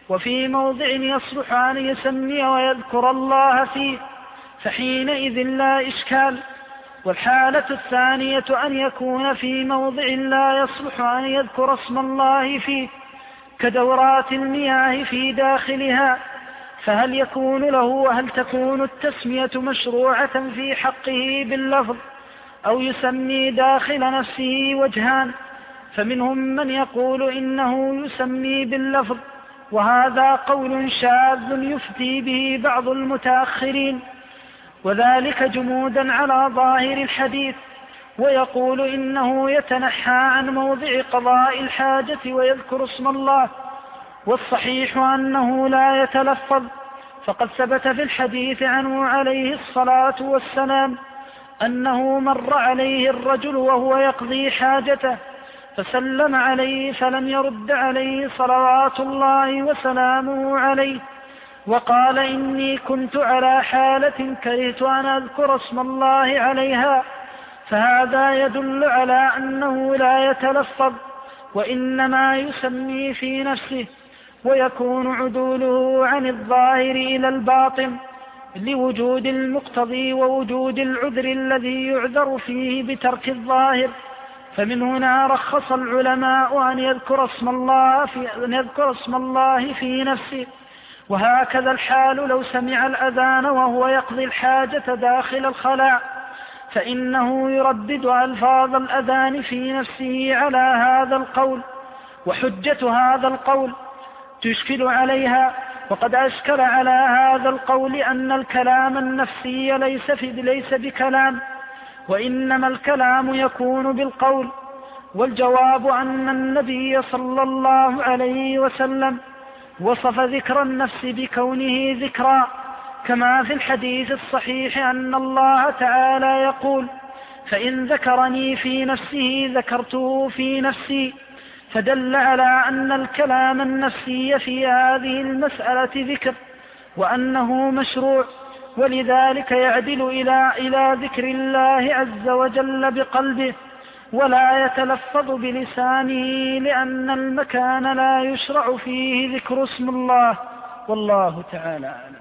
وفي موضع يصلح أن يسمي ويذكر الله فيه، فحينئذ لا إشكال. والحالة الثانية أن يكون في موضع لا يصلح أن يذكر اسم الله فيه كدورات المياه في داخلها، فهل يكون له وهل تكون التسمية مشروعة في حقه باللفظ أو يسمي داخل نفسه وجهان؟ فمنهم من يقول إنه يسمي باللفظ، وهذا قول شاذ يفتي به بعض المتأخرين، وذلك جمودا على ظاهر الحديث، ويقول إنه يتنحى عن موضع قضاء الحاجة ويذكر اسم الله. والصحيح أنه لا يتلفظ، فقد ثبت في الحديث عنه عليه الصلاة والسلام أنه مر عليه الرجل وهو يقضي حاجته فسلم عليه فلم يرد عليه صلوات الله وسلامه عليه، وقال إني كنت على حالة كرهت أن أذكر اسم الله عليها. فهذا يدل على أنه لا يتلفظ وإنما يسمي في نفسه، ويكون عدوله عن الظاهر إلى الباطن لوجود المقتضي ووجود العذر الذي يعذر فيه بترك الظاهر. فمن هنا رخص العلماء أن يذكر اسم الله في نفسه. وهكذا الحال لو سمع الأذان وهو يقضي الحاجة داخل الخلاء، فإنه يردد ألفاظ الأذان في نفسه على هذا القول. وحجة هذا القول تشكل عليها، وقد أشكل على هذا القول أن الكلام النفسي ليس بكلام، وإنما الكلام يكون بالقول. والجواب أن النبي صلى الله عليه وسلم وصف ذكر النفس بكونه ذكرا، كما في الحديث الصحيح أن الله تعالى يقول: فإن ذكرني في نفسه ذكرته في نفسي، فدل على أن الكلام النفسي في هذه المسألة ذكر، وأنه مشروع، ولذلك يعدل إلى ذكر الله عز وجل بقلبه، ولا يتلفظ بلسانه، لأن المكان لا يشرع فيه ذكر اسم الله. والله تعالى أعلم.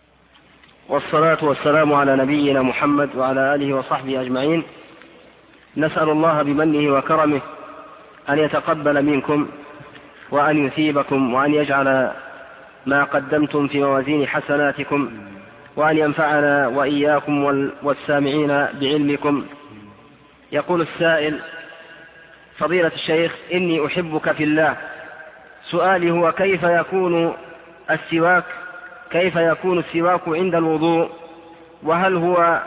والصلاة والسلام على نبينا محمد وعلى آله وصحبه أجمعين. نسأل الله بمنه وكرمه أن يتقبل منكم وأن يثيبكم وأن يجعل ما قدمتم في موازين حسناتكم، وأن ينفعنا وإياكم والسامعين بعلمكم. يقول السائل: فضيلة الشيخ، إني أحبك في الله. سؤالي هو كيف يكون السواك عند الوضوء؟ وهل هو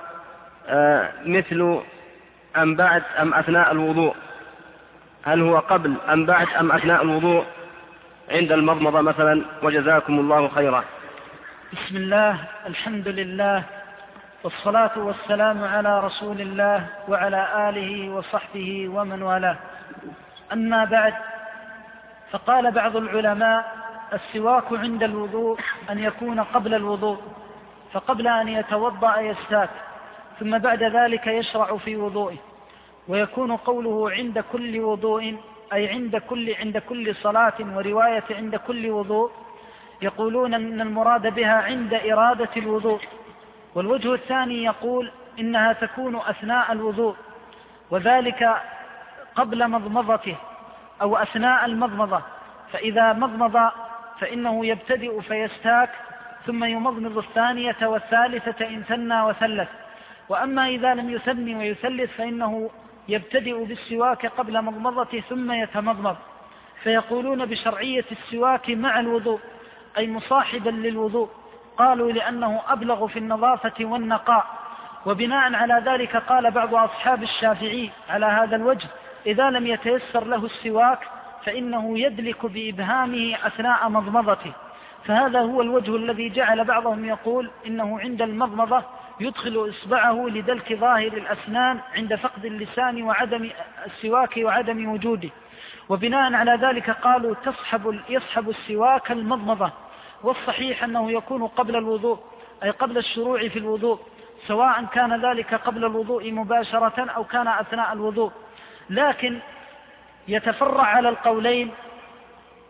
مثل أم بعد أم أثناء الوضوء؟ هل هو قبل أم بعد أم أثناء الوضوء عند المضمضة مثلا؟ وجزاكم الله خيرا. بسم الله، الحمد لله، والصلاة والسلام على رسول الله وعلى آله وصحبه ومن والاه. أما بعد، فقال بعض العلماء: السواك عند الوضوء أن يكون قبل الوضوء، فقبل أن يتوضأ يستاك، ثم بعد ذلك يشرع في وضوئه. ويكون قوله عند كل وضوء أي عند كل صلاة، ورواية عند كل وضوء، يقولون أن المراد بها عند إرادة الوضوء. والوجه الثاني يقول إنها تكون أثناء الوضوء، وذلك قبل مضمضته أو أثناء المضمضة. فإذا مضمض فإنه يبتدئ فيستاك، ثم يمضمض الثانية والثالثة إن ثنى وثلث. وأما إذا لم يثني ويثلث فإنه يبتدئ بالسواك قبل مضمضته ثم يتمضمض. فيقولون بشرعية السواك مع الوضوء، أي مصاحبا للوضوء، قالوا لأنه أبلغ في النظافة والنقاء. وبناء على ذلك قال بعض أصحاب الشافعي على هذا الوجه: إذا لم يتيسر له السواك فإنه يدلك بإبهامه أثناء مضمضته. فهذا هو الوجه الذي جعل بعضهم يقول إنه عند المضمضة يدخل إصبعه لدلك ظاهر الأسنان عند فقد اللسان وعدم السواك وعدم وجوده. وبناء على ذلك قالوا يصحب السواك المضمضة. والصحيح أنه يكون قبل الوضوء، أي قبل الشروع في الوضوء، سواء كان ذلك قبل الوضوء مباشرة أو كان أثناء الوضوء. لكن يتفرع على القولين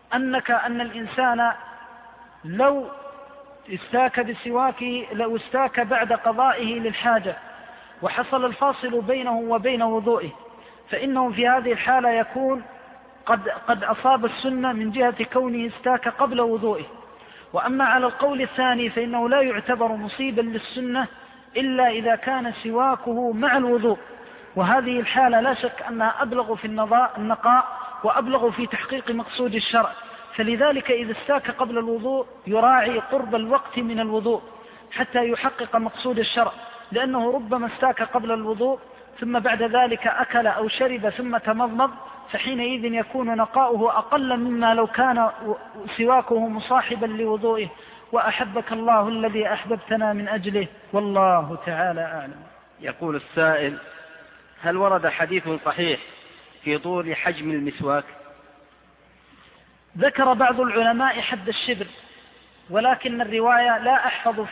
أن الإنسان لو استاك بسواكه، لو استاك بعد قضائه للحاجة وحصل الفاصل بينه وبين وضوئه، فإنه في هذه الحالة يكون قد أصاب السنة من جهة كونه استاك قبل وضوئه. وأما على القول الثاني فإنه لا يعتبر مصيبا للسنة إلا إذا كان سواكه مع الوضوء، وهذه الحالة لا شك أنها أبلغ في النقاء وأبلغ في تحقيق مقصود الشرع. فلذلك إذا استاك قبل الوضوء يراعي قرب الوقت من الوضوء حتى يحقق مقصود الشرع، لأنه ربما استاك قبل الوضوء ثم بعد ذلك أكل أو شرب ثم تمضمض، فحينئذ يكون نقاؤه أقل مما لو كان سواكه مصاحبا لوضوئه. وأحبك الله الذي أحببتنا من أجله، والله تعالى أعلم. يقول السائل: هل ورد حديث صحيح في طول حجم المسواك؟ ذكر بعض العلماء حد الشبر، ولكن الرواية لا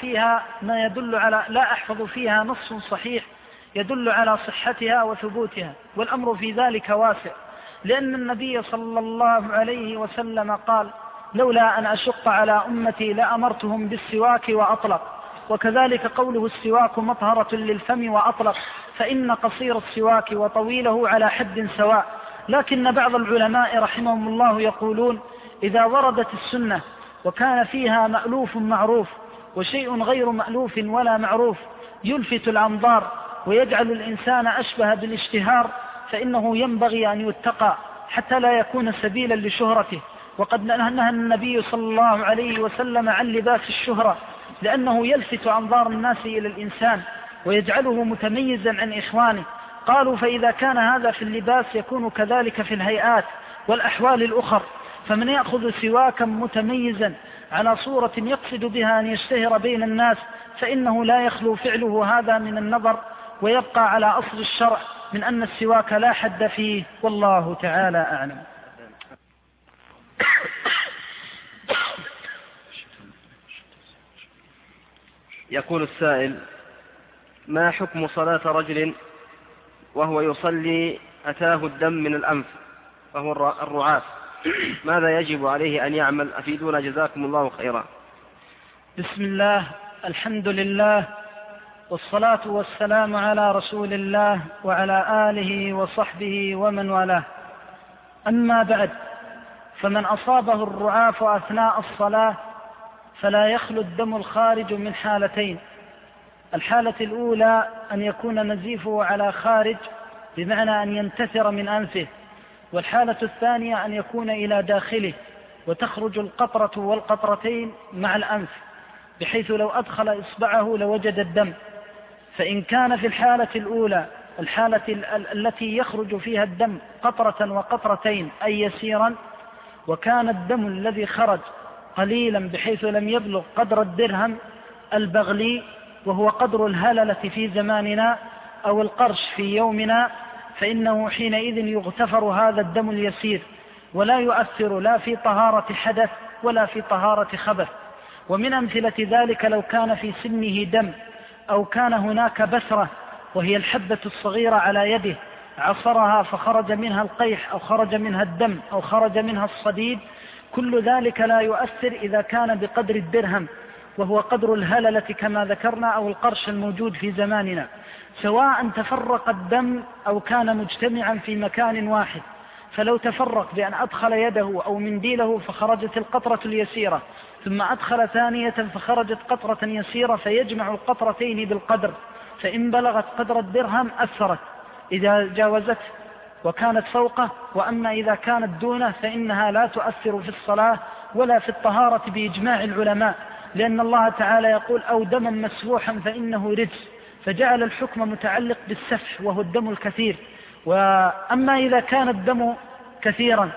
أحفظ فيها نص صحيح يدل على صحتها وثبوتها، والأمر في ذلك واسع، لأن النبي صلى الله عليه وسلم قال: لولا أن أشق على أمتي لأمرتهم بالسواك وأطلق. وكذلك قوله: السواك مطهرة للفم وأطلق، فإن قصير السواك وطويله على حد سواء. لكن بعض العلماء رحمهم الله يقولون: إذا وردت السنة وكان فيها مألوف معروف وشيء غير مألوف ولا معروف يلفت الأنظار ويجعل الإنسان أشبه بالاشتهار، فإنه ينبغي أن يتقى حتى لا يكون سبيلا لشهرته. وقد نهى النبي صلى الله عليه وسلم عن لباس الشهرة، لأنه يلفت أنظار الناس إلى الإنسان ويجعله متميزا عن إخوانه. قالوا: فإذا كان هذا في اللباس يكون كذلك في الهيئات والأحوال الأخر، فمن يأخذ سواكا متميزا على صورة يقصد بها أن يشتهر بين الناس فإنه لا يخلو فعله هذا من النظر، ويبقى على أصل الشرع من أن السواك لا حد فيه، والله تعالى أعلم. يقول السائل: ما حكم صلاة رجل وهو يصلي أتاه الدم من الأنف وهو الرعاف؟ ماذا يجب عليه أن يعمل؟ أفيدونا جزاكم الله خيرا. بسم الله، الحمد لله، والصلاة والسلام على رسول الله وعلى آله وصحبه ومن والاه. أما بعد، فمن أصابه الرعاف أثناء الصلاة فلا يخلو الدم الخارج من حالتين: الحالة الأولى أن يكون نزيفه على خارج بمعنى أن ينتثر من أنفه، والحالة الثانية أن يكون إلى داخله وتخرج القطرة والقطرتين مع الأنف، بحيث لو أدخل إصبعه لوجد الدم. فإن كان في الحالة الأولى، الحالة التي يخرج فيها الدم قطرة وقطرتين أي يسيرا، وكان الدم الذي خرج قليلا بحيث لم يبلغ قدر الدرهم البغلي وهو قدر الهللة في زماننا أو القرش في يومنا، فإنه حينئذ يغتفر هذا الدم اليسير ولا يؤثر لا في طهارة حدث ولا في طهارة خبث. ومن أمثلة ذلك لو كان في سنه دم، أو كان هناك بسرة وهي الحبة الصغيرة على يده عصرها فخرج منها القيح أو خرج منها الدم أو خرج منها الصديد، كل ذلك لا يؤثر إذا كان بقدر الدرهم وهو قدر الهللة كما ذكرنا أو القرش الموجود في زماننا، سواء تفرق الدم أو كان مجتمعا في مكان واحد. فلو تفرق بأن أدخل يده أو منديله فخرجت القطرة اليسيرة، ثم أدخل ثانية فخرجت قطرة يسيرة، فيجمع القطرتين بالقدر، فإن بلغت قدر الدرهم أثرت إذا جاوزته وكانت فوقه، وأما إذا كانت دونه فإنها لا تؤثر في الصلاة ولا في الطهارة بإجماع العلماء، لأن الله تعالى يقول: أو دما مسفوحا فإنه رجس، فجعل الحكم متعلق بالسفح وهو الدم الكثير. وأما إذا كان الدم كثيرا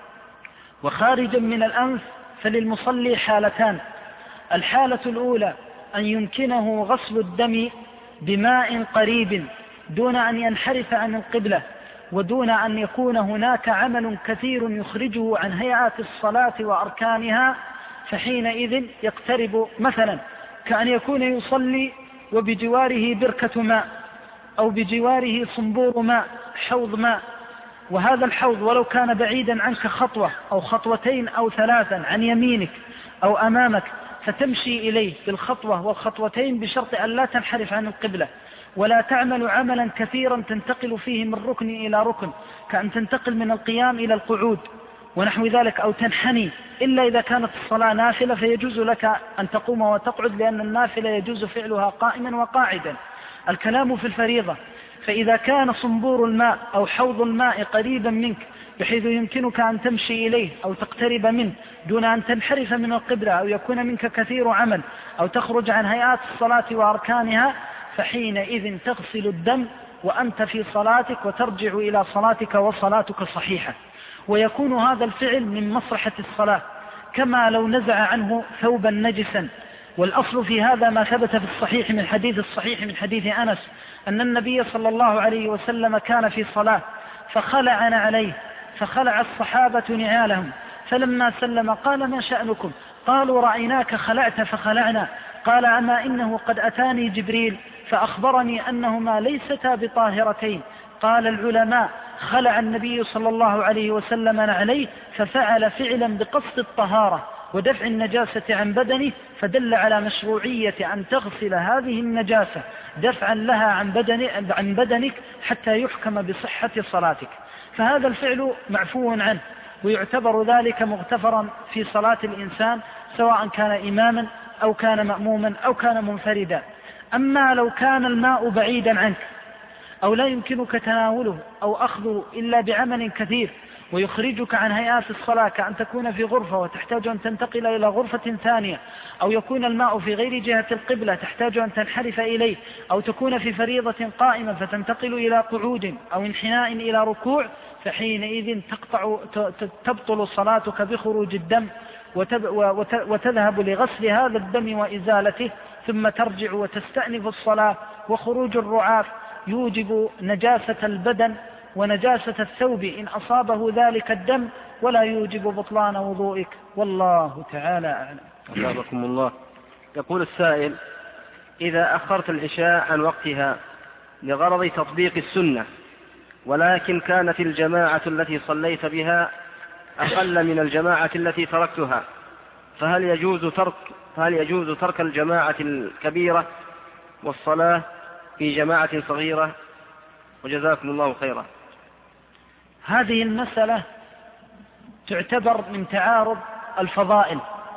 وخارجا من الأنف فللمصلي حالتان: الحالة الأولى أن يمكنه غسل الدم بماء قريب دون أن ينحرف عن القبلة ودون أن يكون هناك عمل كثير يخرجه عن هيئات الصلاة وأركانها، فحينئذ يقترب مثلا كأن يكون يصلي وبجواره بركة ماء أو بجواره صنبور ماء حوض ماء، وهذا الحوض ولو كان بعيدا عنك خطوة أو خطوتين أو ثلاثا عن يمينك أو أمامك، فتمشي إليه بالخطوة والخطوتين بشرط أن لا تنحرف عن القبلة، ولا تعمل عملا كثيرا تنتقل فيه من ركن إلى ركن، كأن تنتقل من القيام إلى القعود ونحو ذلك، أو تنحني، إلا إذا كانت الصلاة نافلة فيجوز لك أن تقوم وتقعد، لأن النافلة يجوز فعلها قائما وقاعدا. الكلام في الفريضة، فإذا كان صنبور الماء أو حوض الماء قريبا منك بحيث يمكنك أن تمشي إليه أو تقترب منه دون أن تنحرف من القبلة، أو يكون منك كثير عمل، أو تخرج عن هيئات الصلاة وأركانها، فحينئذ تغسل الدم وأنت في صلاتك وترجع إلى صلاتك وصلاتك صحيحة. ويكون هذا الفعل من مصلحة الصلاة، كما لو نزع عنه ثوبا نجسا. والأصل في هذا ما ثبت في الصحيح من حديث الصحيح من حديث أنس أن النبي صلى الله عليه وسلم كان في صلاة فخلعنا عليه، فخلع الصحابة نعالهم، فلما سلم قال: ما شأنكم؟ قالوا: رأيناك خلعت فخلعنا. قال: أما إنه قد أتاني جبريل فأخبرني أنهما ليستا بطاهرتين. قال العلماء: خلع النبي صلى الله عليه وسلم عليه ففعل فعلا بقصد الطهارة ودفع النجاسة عن بدنه، فدل على مشروعية أن تغسل هذه النجاسة دفعا لها عن بدنك حتى يحكم بصحة صلاتك. فهذا الفعل معفو عنه، ويعتبر ذلك مغتفرا في صلاة الإنسان، سواء كان إماما أو كان مأموما أو كان منفردا. أما لو كان الماء بعيدا عنك أو لا يمكنك تناوله أو أخذه إلا بعمل كثير ويخرجك عن هيئات الصلاة، كأن تكون في غرفة وتحتاج أن تنتقل إلى غرفة ثانية، أو يكون الماء في غير جهة القبلة تحتاج أن تنحرف إليه، أو تكون في فريضة قائمة فتنتقل إلى قعود أو انحناء إلى ركوع، فحينئذ تبطل صلاتك بخروج الدم وتذهب لغسل هذا الدم وإزالته، ثم ترجع وتستأنف الصلاة. وخروج الرعاف يوجب نجاسة البدن ونجاسة الثوب إن أصابه ذلك الدم، ولا يوجب بطلان وضوئك، والله تعالى أعلم. أجابكم الله. يقول السائل: إذا أخرت العشاء عن وقتها لغرض تطبيق السنة، ولكن كانت الجماعة التي صليت بها أقل من الجماعة التي تركتها، فهل يجوز ترك الجماعة الكبيرة والصلاة في جماعة صغيرة؟ وجزاكم الله خيرا. هذه المسألة تعتبر من تعارض الفضائل.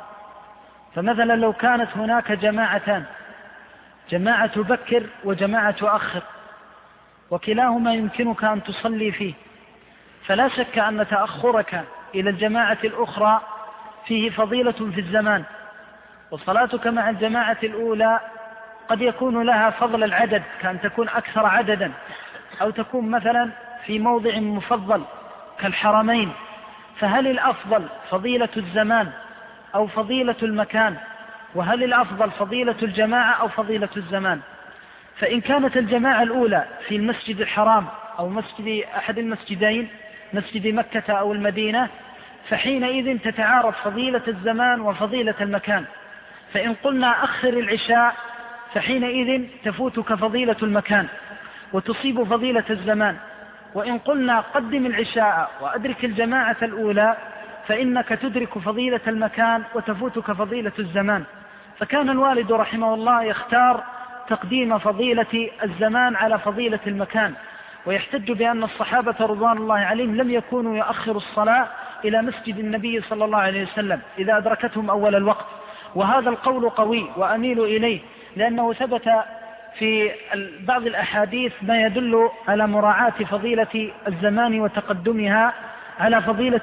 فمثلا لو كانت هناك جماعتان، جماعة تبكر وجماعة تؤخر، وكلاهما يمكنك أن تصلي فيه، فلا شك أن تأخرك إلى الجماعة الأخرى فيه فضيلة في الزمان، وصلاتك مع الجماعة الأولى قد يكون لها فضل العدد، كأن تكون أكثر عددا، أو تكون مثلا في موضع مفضل كالحرمين. فهل الأفضل فضيلة الزمان أو فضيلة المكان؟ وهل الأفضل فضيلة الجماعة أو فضيلة الزمان؟ فإن كانت الجماعة الأولى في المسجد الحرام أو مسجد أحد المسجدين، مسجد مكة أو المدينة، فحينئذ تتعارض فضيلة الزمان وفضيلة المكان. فإن قلنا أخر العشاء فحينئذ تفوتك فضيلة المكان وتصيب فضيلة الزمان، وإن قلنا قدم العشاء وأدرك الجماعة الأولى فإنك تدرك فضيلة المكان وتفوتك فضيلة الزمان. فكان الوالد رحمه الله يختار تقديم فضيلة الزمان على فضيلة المكان، ويحتج بأن الصحابة رضوان الله عليهم لم يكونوا يؤخروا الصلاة إلى مسجد النبي صلى الله عليه وسلم إذا أدركتهم أول الوقت. وهذا القول قوي وأميل إليه، لأنه ثبت في بعض الأحاديث ما يدل على مراعاة فضيلة الزمان وتقدمها على فضيلة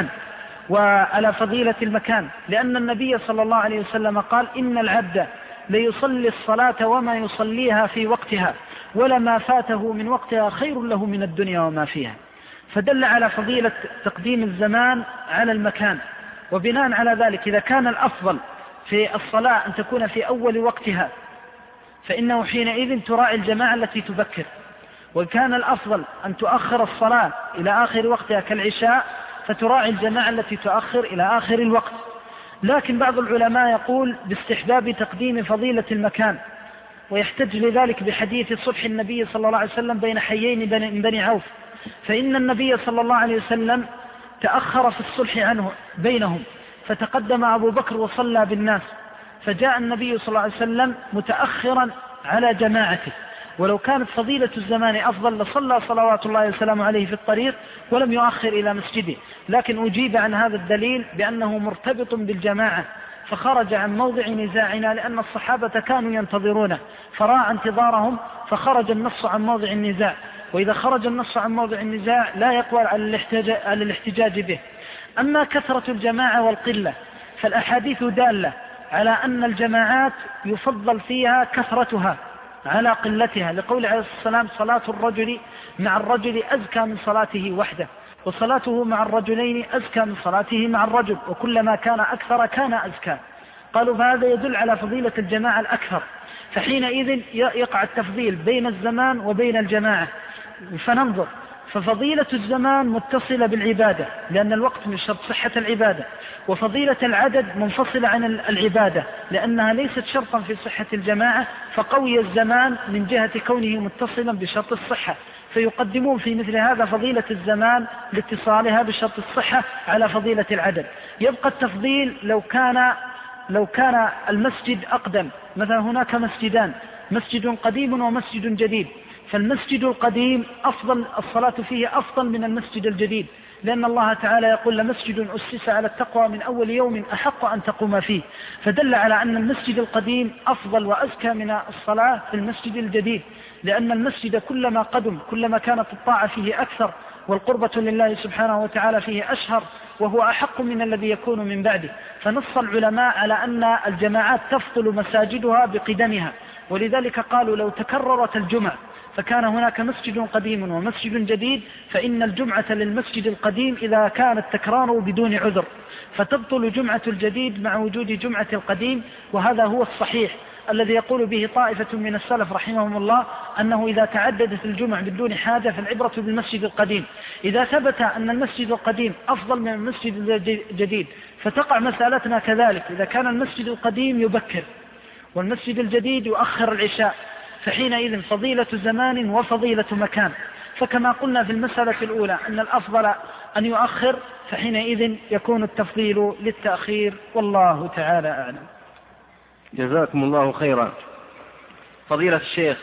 المكان لأن النبي صلى الله عليه وسلم قال: إن العبد ليصلي الصلاة وما يصليها في وقتها، ولما فاته من وقتها خير له من الدنيا وما فيها. فدل على فضيلة تقديم الزمان على المكان. وبناء على ذلك إذا كان الأفضل في الصلاة أن تكون في أول وقتها فإنه حينئذ تراعي الجماعة التي تبكر، وكان الأفضل أن تؤخر الصلاة إلى آخر وقتها كالعشاء فتراعي الجماعة التي تؤخر إلى آخر الوقت. لكن بعض العلماء يقول باستحباب تقديم فضيلة المكان، ويحتج لذلك بحديث صلح النبي صلى الله عليه وسلم بين حيين من بني عوف، فإن النبي صلى الله عليه وسلم تأخر في الصلح عنه بينهم، فتقدم أبو بكر وصلى بالناس، فجاء النبي صلى الله عليه وسلم متأخرا على جماعته. ولو كانت فضيلة الزمان أفضل لصلى صلوات الله وسلامه عليه في الطريق ولم يؤخر إلى مسجده، لكن أجيب عن هذا الدليل بأنه مرتبط بالجماعة، فخرج عن موضع نزاعنا لأن الصحابة كانوا ينتظرونه فراعى انتظارهم، فخرج النص عن موضع النزاع. وإذا خرج النص عن موضع النزاع لا يقوى على الاحتجاج به. أما كثرة الجماعة والقلة فالأحاديث دالة على أن الجماعات يفضل فيها كثرتها على قلتها، لقول عليه الصلاة والسلام: صلاة الرجل مع الرجل أزكى من صلاته وحده، وصلاته مع الرجلين أزكى من صلاته مع الرجل، وكلما كان أكثر كان أزكى. قالوا فهذا يدل على فضيلة الجماعة الأكثر، فحينئذ يقع التفضيل بين الزمان وبين الجماعة. فننظر، ففضيلة الزمان متصلة بالعبادة لأن الوقت من شرط صحة العبادة، وفضيلة العدد منفصلة عن العبادة لأنها ليست شرطا في صحة الجماعة، فقوي الزمان من جهة كونه متصلا بشرط الصحة، فيقدمون في مثل هذا فضيلة الزمان لاتصالها بشرط الصحة على فضيلة العدد. يبقى التفضيل لو كان المسجد أقدم، مثلا هناك مسجدان، مسجد قديم ومسجد جديد، فالمسجد القديم أفضل، الصلاة فيه أفضل من المسجد الجديد، لأن الله تعالى يقول: لمسجد أسس على التقوى من أول يوم أحق أن تقوم فيه، فدل على أن المسجد القديم أفضل وأزكى من الصلاة في المسجد الجديد، لأن المسجد كلما قدم كلما كانت الطاعة فيه أكثر والقربة لله سبحانه وتعالى فيه أشهر، وهو أحق من الذي يكون من بعده. فنص العلماء على أن الجماعات تفضل مساجدها بقدمها، ولذلك قالوا: لو تكررت الجمع فكان هناك مسجد قديم ومسجد جديد، فإن الجمعة للمسجد القديم إذا كان التكرار بدون عذر، فتبطل جمعة الجديد مع وجود جمعة القديم. وهذا هو الصحيح الذي يقول به طائفة من السلف رحمهم الله، أنه إذا تعددت الجمع بدون حاجة فالعبرة بالمسجد القديم. إذا ثبت أن المسجد القديم أفضل من المسجد الجديد فتقع مسألتنا كذلك، إذا كان المسجد القديم يبكر والمسجد الجديد يؤخر العشاء، فحينئذ فضيلة زمان وفضيلة مكان. فكما قلنا في المسألة الأولى أن الأفضل أن يؤخر، فحينئذ يكون التفضيل للتأخير، والله تعالى أعلم. جزاكم الله خيرا. فضيلة الشيخ،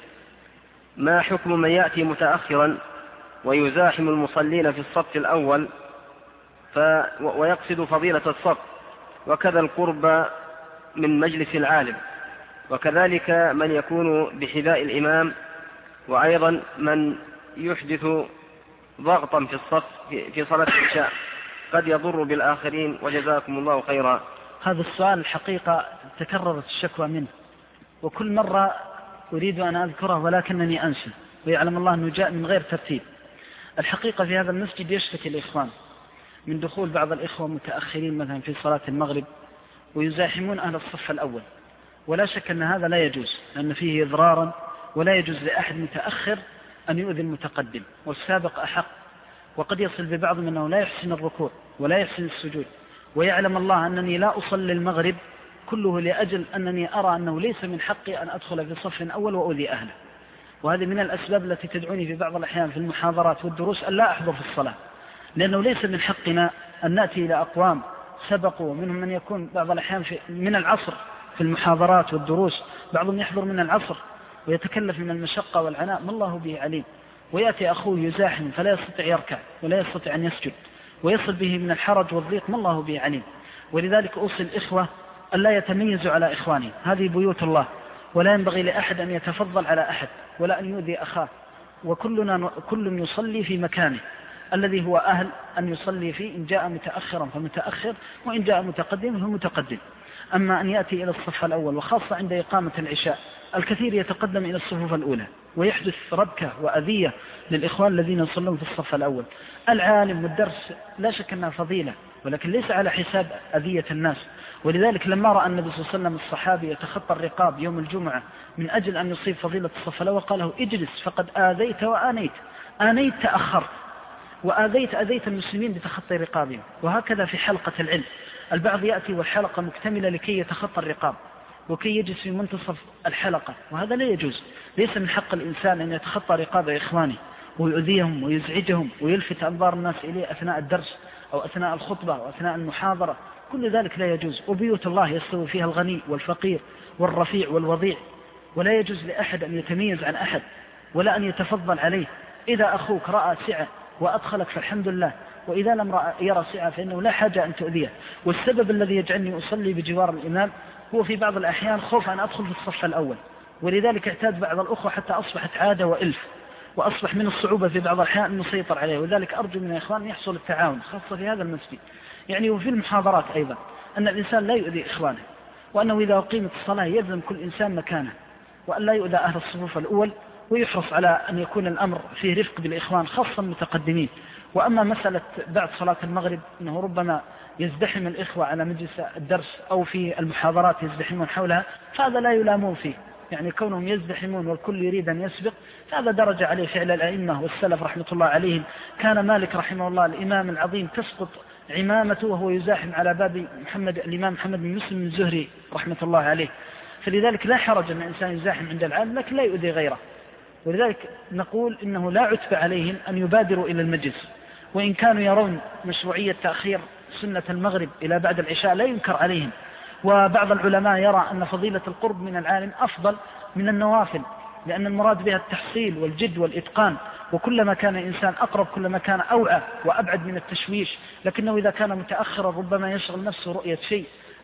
ما حكم من يأتي متأخرا ويزاحم المصلين في الصف الأول ويقصد فضيلة الصف وكذا القرب من مجلس العالم، وكذلك من يكون بحذاء الإمام، وأيضا من يحدث ضغطا في الصف في صلاة العشاء قد يضر بالآخرين، وجزاكم الله خيرا؟ هذا السؤال الحقيقة تكررت الشكوى منه، وكل مرة أريد أن أذكره ولكنني أنسى، ويعلم الله أنه جاء من غير ترتيب. الحقيقة في هذا المسجد يشتكي الإخوان من دخول بعض الإخوة متأخرين مثلا في صلاة المغرب ويزاحمون أهل الصف الأول، ولا شك أن هذا لا يجوز، لأن فيه إضرارا، ولا يجوز لأحد متأخر أن يؤذي المتقدم، والسابق أحق. وقد يصل ببعضهم أنه لا يحسن الركوع ولا يحسن السجود، ويعلم الله أنني لا أصلي المغرب كله لأجل أنني أرى أنه ليس من حقي أن أدخل في صف أول وأؤذي أهله. وهذه من الأسباب التي تدعوني في بعض الأحيان في المحاضرات والدروس أن لا أحضر في الصلاة، لأنه ليس من حقنا أن نأتي إلى أقوام سبقوا، ومنهم من يكون بعض الأحيان من العصر في المحاضرات والدروس، بعضهم يحضر من العصر ويتكلف من المشقة والعناء ما الله به عليم، ويأتي أخوه يزاحم فلا يستطيع يركع ولا يستطيع أن يسجد، ويصل به من الحرج والضيق ما الله به عليم. ولذلك أوصي الإخوة أن لا يتميزوا على إخوانهم، هذه بيوت الله، ولا ينبغي لأحد أن يتفضل على أحد ولا أن يؤذي أخاه، كل يصلي في مكانه الذي هو أهل أن يصلي فيه، إن جاء متأخرا فمتأخر، وإن جاء متقدما فمتقدم. أما أن يأتي إلى الصف الأول، وخاصة عند إقامة العشاء الكثير يتقدم إلى الصفوف الأولى ويحدث ربكة وأذية للإخوان الذين يصلون في الصف الأول. العالم والدرس لا شك أنها فضيلة، ولكن ليس على حساب أذية الناس. ولذلك لما رأى النبي صلى الله عليه وسلم الصحابي يتخطى الرقاب يوم الجمعة من أجل أن يصيب فضيلة الصف الأول قال له: اجلس فقد آذيت وآنيت. آنيت تأخر، وآذيت أذيت المسلمين بتخطي رقابهم. وهكذا في حلقة العلم، البعض يأتي والحلقة مكتملة لكي يتخطى الرقاب وكي يجلس في منتصف الحلقة، وهذا لا يجوز. ليس من حق الإنسان أن يتخطى رقاب إخوانه، ويؤذيهم ويزعجهم ويلفت أنظار الناس إليه أثناء الدرس أو أثناء الخطبة أو أثناء المحاضرة، كل ذلك لا يجوز. وبيوت الله يستوي فيها الغني والفقير والرفيع والوضيع، ولا يجوز لأحد أن يتميز عن أحد ولا أن يتفضل عليه. إذا أخوك رأى سعة وأدخلك فالحمد لله، وإذا لم يرى سعة فإنه لا حاجة أن تؤذيه. والسبب الذي يجعلني أصلي بجوار الإمام هو في بعض الأحيان خوف أن أدخل في الصف الأول، ولذلك اعتاد بعض الأخوة حتى أصبحت عادة وإلف، وأصبح من الصعوبة في بعض الأحيان أن نسيطر عليه. وذلك أرجو من الإخوان يحصل التعاون خاصة في هذا المسجد يعني، وفي المحاضرات أيضا، أن الإنسان لا يؤذي إخوانه، وأنه إذا أقيمت الصلاة يلزم كل إنسان مكانه، وأن لا يؤذى أهل الصفوف الأول، ويحرص على أن يكون الأمر فيه رفق بالإخوان خاصة المتقدمين. وأما مسألة بعد صلاة المغرب أنه ربما يزدحم الإخوة على مجلس الدرس أو في المحاضرات يزدحمون حولها، فهذا لا يلامون فيه، يعني كونهم يزدحمون والكل يريد أن يسبق، فهذا درجة عليه فعل الأئمة والسلف رحمة الله عليهم. كان مالك رحمه الله الإمام العظيم تسقط عمامته وهو يزاحم على باب الإمام محمد بن مسلم الزهري رحمة الله عليه. فلذلك لا حرج أن الإنسان يزاحم عند العالم لكن لا يؤذي غيره. ولذلك نقول إنه لا عتب عليهم أن يبادروا إلى المجلس، وإن كانوا يرون مشروعية تأخير سنة المغرب إلى بعد العشاء لا ينكر عليهم. وبعض العلماء يرى أن فضيلة القرب من العالم أفضل من النوافل، لأن المراد بها التحصيل والجد والإتقان، وكلما كان الإنسان أقرب كلما كان أوعى وأبعد من التشويش. لكنه إذا كان متأخرا ربما يشغل نفسه رؤية شيء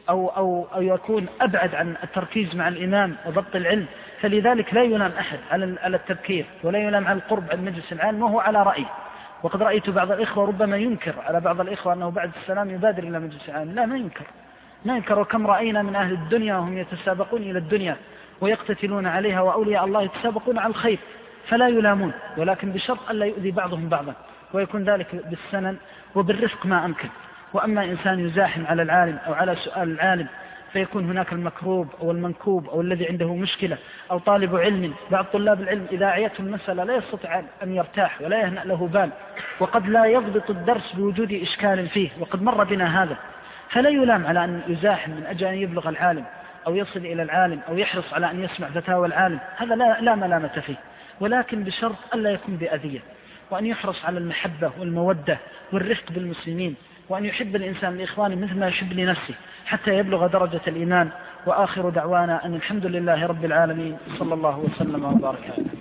أو يكون أبعد عن التركيز مع الإمام وضبط العلم. فلذلك لا يلام أحد على التبكير، ولا يلام على القرب عن مجلس العالم وهو على رأي. وقد رأيت بعض الإخوة ربما ينكر على بعض الإخوة أنه بعد السلام يبادر إلى مجلس العالم. لا، ما ينكر. وكم رأينا من أهل الدنيا وهم يتسابقون إلى الدنيا ويقتتلون عليها، وأولياء الله يتسابقون على الخير، فلا يلامون، ولكن بشرط ألا يؤذي بعضهم بعضا، ويكون ذلك بالسنن وبالرفق ما أمكن. وأما إنسان يزاحم على العالم أو على سؤال العالم فيكون هناك المكروب أو المنكوب أو الذي عنده مشكلة أو طالب علم. بعض طلاب العلم إذا أعيته المسألة لا يستطيع أن يرتاح ولا يهنأ له بال، وقد لا يضبط الدرس بوجود إشكال فيه، وقد مر بنا هذا. فلا يلام على أن يزاحم من أجل أن يبلغ العالم أو يصل إلى العالم أو يحرص على أن يسمع فتاوى العالم، هذا لا ملامة فيه، ولكن بشرط ألا يكون بأذية، وأن يحرص على المحبة والمودة والرفق بالمسلمين، وأن يحب الإنسان لإخوانه مثل ما يحب لنفسه حتى يبلغ درجة الإيمان. وآخر دعوانا أن الحمد لله رب العالمين، صلى الله وسلم وبارك عليه.